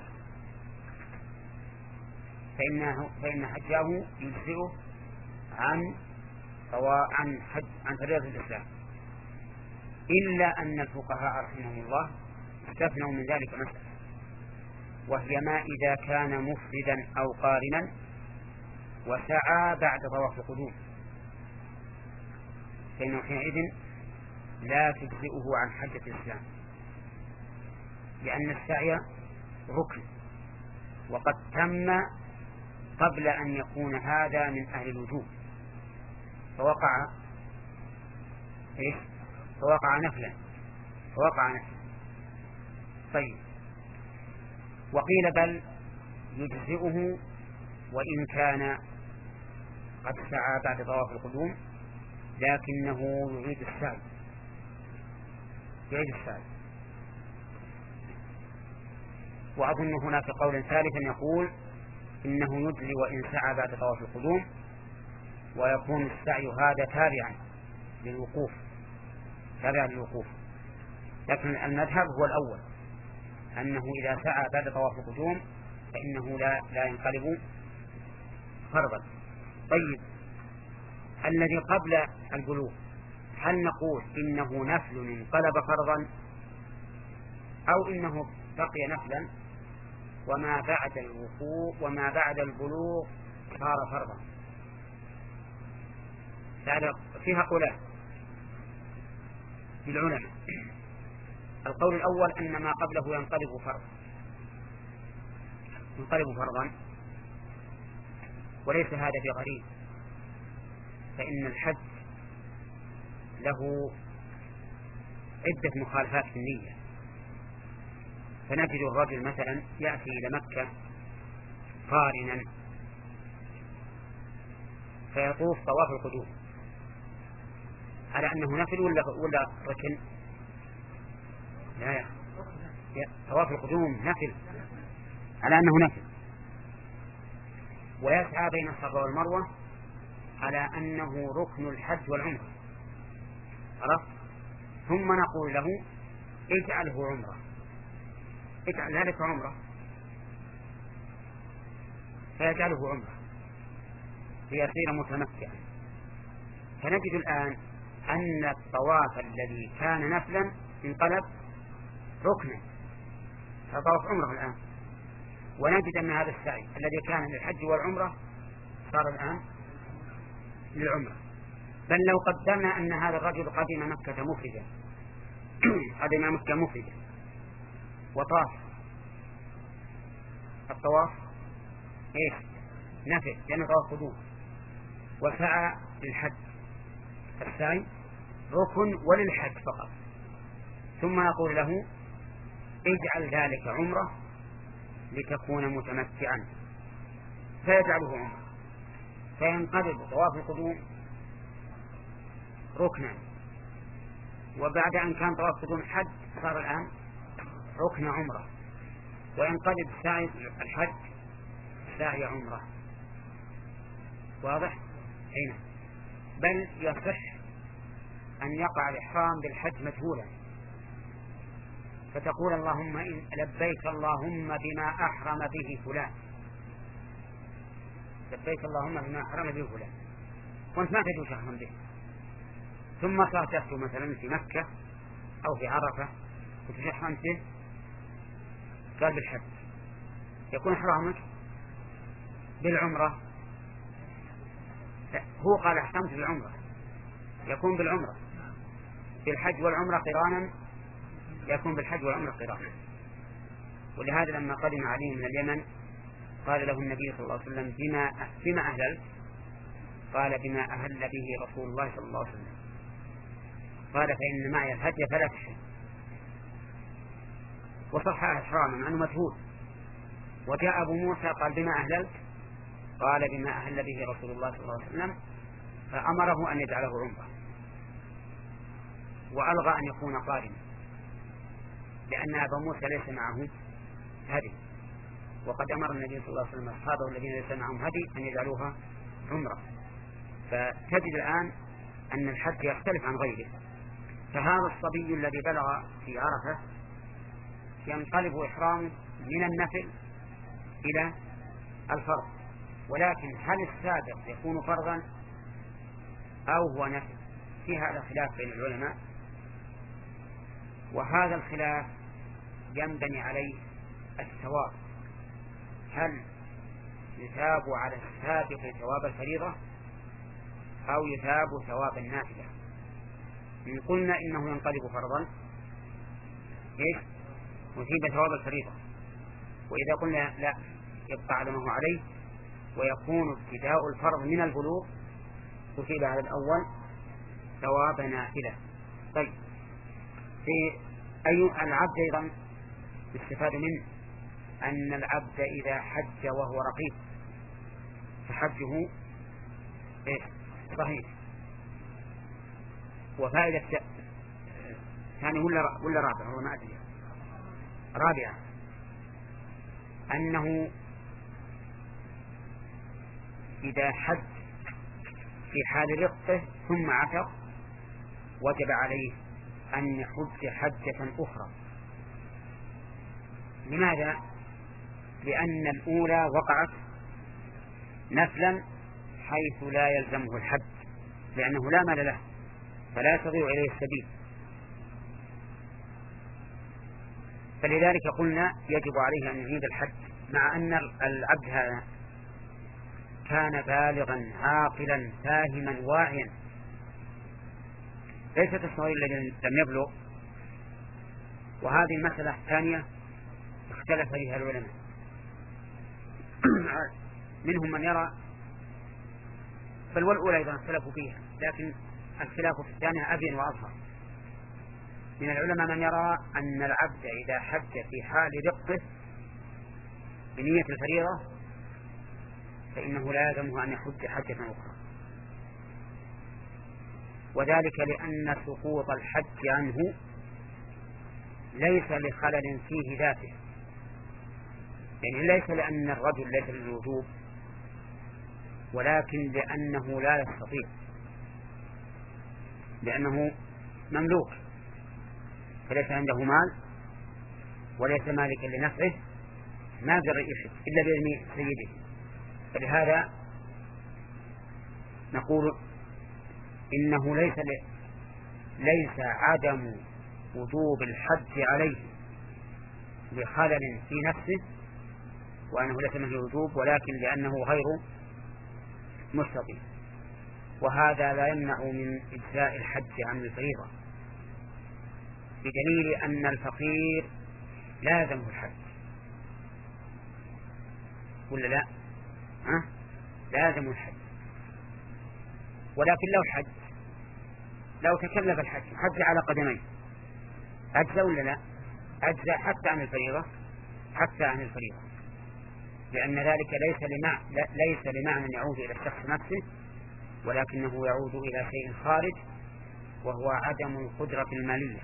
Speaker 1: فإنه فإن حجه يجزئه عن عن حج عن فريضة الإسلام، إلا أن الفقهاء رحمهم الله استثنوا من ذلك مسألة، وهي ما إذا كان مفردا أو قارنا وسعى بعد طواف القدوم، فإنه حينئذ لا تجزئه عن حجة الإسلام، لأن السعي ركن وقد تم قبل أن يكون هذا من أهل الوجوب، فوقع إيه؟ فوقع نفلا فوقع نفلا طيب، وقيل بل يجزئه وإن كان قد سعى بعد طواف القدوم لكنه يعيد السعي يعيد السعي وأظن هناك قول ثالث يقول إنه يجزي وإن سعى بعد طواف القدوم، ويكون السعي هذا تابعا للوقوف تابعا للوقوف لكن المذهب هو الأول أنه إذا سعى بعد طواف القدوم فإنه لا لا ينقلب فرضا. طيب الذي قبل البلوغ هل نقول إنه نفل انقلب فرضا أو إنه بقي نفلا وما بعد الوقوع وما بعد البلوغ صار فرضا؟ فيها قولان للعلماء. القول الأول أن ما قبله ينقلب فرضا ينقلب فرضا وليس هذا بغريب، فإن الحج له عدة مخالفات في النية. فنجد الرجل مثلا يأتي إلى مكة قارنا فيطوف طواف القدوم على أنه نفل ولا ولا ركن؟ لا يا طواف القدوم نفل على أنه نفل، ويسعى بين الصفا والمروة على أنه ركن الحج والعمرة. عرفت؟ ثم نقول له اجعله عمرة، اجعل ذلك عمرة، فيجعله عمرة ليصير متمتعا. فنجد الآن أن الطواف الذي كان نفلا انقلب ركنا، فطواف عمره الآن. ونجد أن هذا السعي الذي كان للحج والعمرة صار الآن للعمرة. بل لو قدرنا أن هذا الرجل قدم مكة مفردا قدم مكة مفردا وطاف، الطواف ايش؟ نفل لأنه طواف قدوم، وسعى للحج، السعي ركن وللحج فقط. ثم نقول له اجعل ذلك عمرة لتكون متمتعا، فيجعله عمرة، فينقلب طواف القدوم ركنا، وبعد أن كان طواف القدوم حج صار الآن ركن عمرة، وينقلب سعي الحج سعي عمرة. واضح؟ هنا بل يصح أن يقع الإحرام بالحج مجهولا، فتقول اللهم إن لبيك اللهم بما أحرم به فلان، لبيك اللهم بما أحرم به فلان، وانت ما تجوز أحرم به، ثم صادفت مثلا في مكة أو في عرفة وتحرمت به، قال بالحج، يكون إحرامك بالعمرة. هو قال أحرمت بالعمرة، يكون بالعمرة، بالحج والعمرة قرانا، يكون بالحج والعمرة قرانا. ولهذا لما قدم علي من اليمن قال له النبي صلى الله عليه وسلم بما بما أهللت؟ قال بما أهل به رسول الله صلى الله عليه وسلم. قال فإن معي الهدي فلا تحرم، وصح إحراما مع أنه مجهول. وجاء أبو موسى قال بما أهللت؟ قال بما أهل به رسول الله صلى الله عليه وسلم، فأمره أن يجعله عمرة، وألغى أن يكون قارنا، لأن أبا موسى ليس معه هدي، وقد أمر النبي صلى الله عليه وسلم أصحابه الذين ليس معهم هدي أن يجعلوها عمرة. فتجد الآن أن الحج يختلف عن غيره. فهذا الصبي الذي بلغ في عرفة ينقلب إحرام من النفل إلى الفرض، ولكن هل السابق يكون فرضا أو هو نفل؟ في هذا خلاف بين العلماء، وهذا الخلاف ينبني عليه الثواب. هل يثاب على السابق ثواب الفريضة أو يثاب ثواب النافلة؟ إن قلنا إنه ينقلب فرضا إيش؟ نثيب ثواب الفريضة، وإذا قلنا لا يبقى على ما هو عليه ويكون ابتداء الفرض من البلوغ نثيب على الأول ثواب نافلة. طيب في أي العبد أيضا يستفاد منه أن العبد إذا حج وهو رقيق فحجه إيه؟ صحيح. وفائدة ثاني ولا ولا رابعة هو ما أدري، رابعة أنه إذا حج في حال رقه ثم عتق وجب عليه أن يحج حجة أخرى لماذا؟ لأن الأولى وقعت نفلا حيث لا يلزمه الحد، لأنه لا مال له فلا تضيع إليه السبيل، فلذلك قلنا يجب عليه أن يعيد الحد، مع أن العبد هذا كان بالغا عاقلا فاهما واعيا، ليست الصغير الذي لم يبلغ. وهذه المسألة الثانية اختلف فيها العلماء، منهم من يرى، بل والأولى أيضا اختلفوا فيها، لكن الخلاف في الثانية أبين وأظهر. من العلماء من يرى أن العبد إذا حج في حال رقه بنية الفريضة فإنه لا يلزمه أن يحج حجة أخرى، وذلك لأن سقوط الحج عنه ليس لخلل فيه ذاته، يعني ليس لأن الرجل ليس للوجوب، ولكن لأنه لا يستطيع، لأنه مملوك فليس عنده مال وليس مالكا لنفسه، ما قدر يحج إلا بإذن سيده. فلهذا نقول إنه ليس ليس عدم وجوب الحج عليه لخلل في نفسه وأنه ليس من الوجوب، ولكن لأنه غير مستطيع، وهذا لا يمنع من إجزاء الحج عن الفريضة، بدليل أن الفقير لازمه الحج ولا لا؟ ها؟ لازم الحج، ولكن لو حج لو تكلف الحج حج على قدمين أجزى ولا لا؟ أجزى حتى عن الفريضة، حتى عن الفريضة، لأن ذلك ليس لمعنى ليس لمعنى يعود إلى الشخص نفسه، ولكنه يعود إلى شيء خارج وهو عدم القدرة المالية.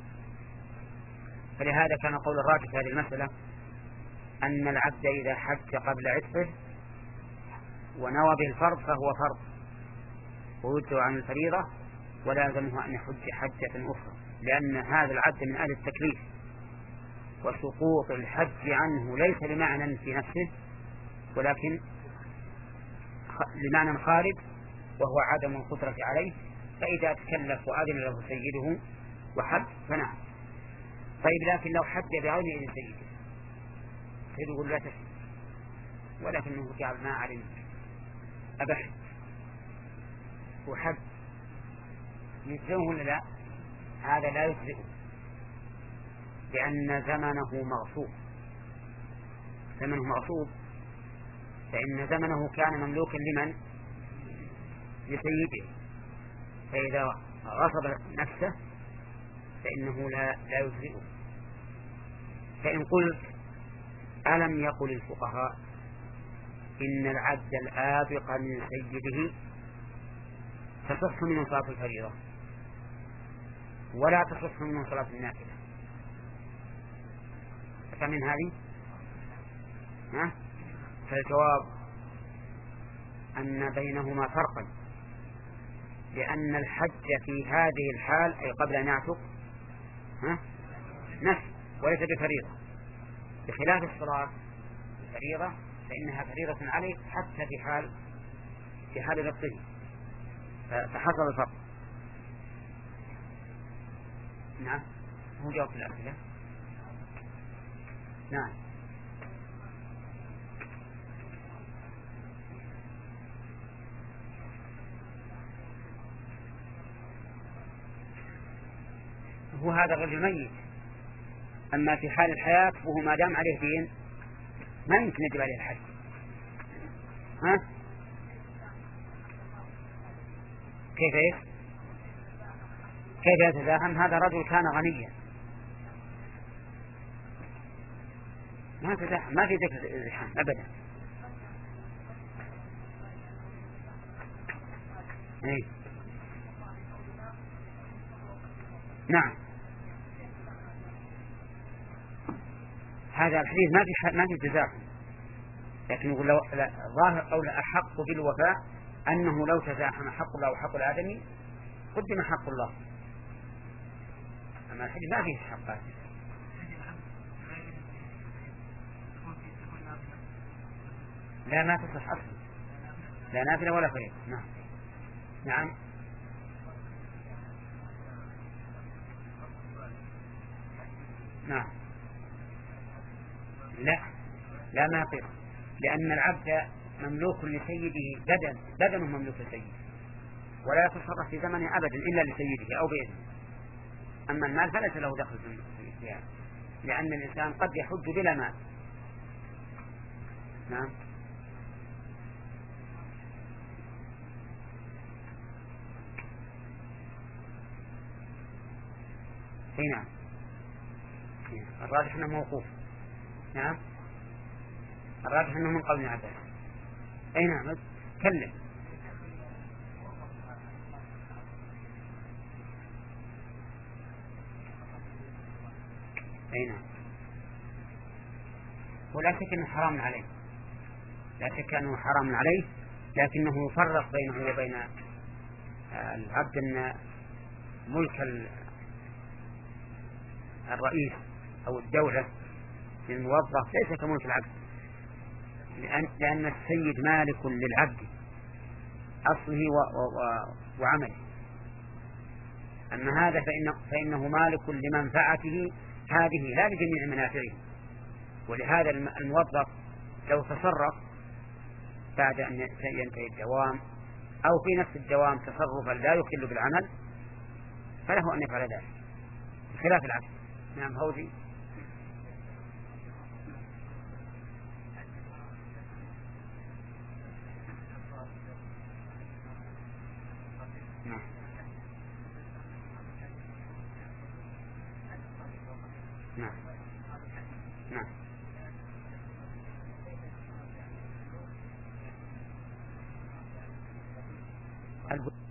Speaker 1: فلهذا كان قول الراجح في هذه المسألة أن العبد إذا حج قبل عتقه ونوى به الفرض فهو فرض ويجزئ عن الفريضة، ولا يلزمه أن يحج حجة أخرى، لأن هذا العبد من أهل التكليف، وسقوط الحج عنه ليس لمعنى في نفسه ولكن لمعنى خارج وهو عدم القدرة عليه، فإذا تكلف وأذن له سيده وحج فنعم. طيب لكن لو حج بغير إذن سيده، سيده يقول لا تحج، ولكنه جعل ما علم أبحث وحج، يجزئه ولا لا؟ هذا لا يجزئه، لأن زمنه مغصوب، زمنه مغصوب، فإن زمنه كان مملوكا لمن؟ لسيده، فإذا غصب نفسه فإنه لا, لا يجزئه. فإن قلت ألم يقل الفقهاء إن العبد الآبق من سيده تصح منه صلاة الفريضة ولا تصح منه صلاة النافلة، فمن هذه ها؟ فالجواب أن بينهما فرقا، لأن الحج في هذه الحال أي قبل أن يعتق نفل وليس بفريضة، بخلاف الصلاة الفريضة فإنها فريضة عليه حتى في حال في حال رقه، فحصل الفرق. نعم، هو جواب الأسئلة. نعم. هو هذا الرجل ميت، أما في حال الحياة فهو ما دام عليه دين ما يمكن يجب عليه الحج. ها؟ كيف إيه؟ كيف يتزاحم؟ هذا رجل كان غنيا، ما تزاحم، ما في ذكر الزحام أبدا. إيه؟ نعم، هذا الحديث ما في ما في تزاحم، لكن يقول لو ظاهر قول أحق بالوفاء أنه لو تزاحم حق الله وحق الآدمي قدم حق الله، أما الحديث ما فيه حقات. لا ما تصح أصلا، لا نافلة ولا فريضة. نعم نعم نعم لا لا ما يصير، لأن العبد مملوك لسيده بدن بدنه مملوك لسيده، ولا يتصرف في زمنه أبدا إلا لسيده أو بإذنه. أما المال فليس له دخل في هذا، لأن الإنسان قد يحج بلا مال. نعم نعم الراجح أنه موقوف. نعم الراجح أنه من قول عباس. أي نعم تكلم. أي نعم ولا شك أنه حرام عليه، لا شك أنه حرام عليه، لكنه يفرق بينه وبين العبد أن ملك الرئيس أو الدولة للموظف ليس كملك العبد، لأن, لأن السيد مالك للعبد أصله و و وعمله. أما هذا فإنه, فإنه مالك لمنفعته هذه لا لجميع منافعه. ولهذا الموظف لو تصرف بعد أن ينتهي الدوام أو في نفس الدوام تصرفا لا يخل بالعمل فله أن يفعل ذلك بخلاف العبد. نعم هودي. نعم نعم نعم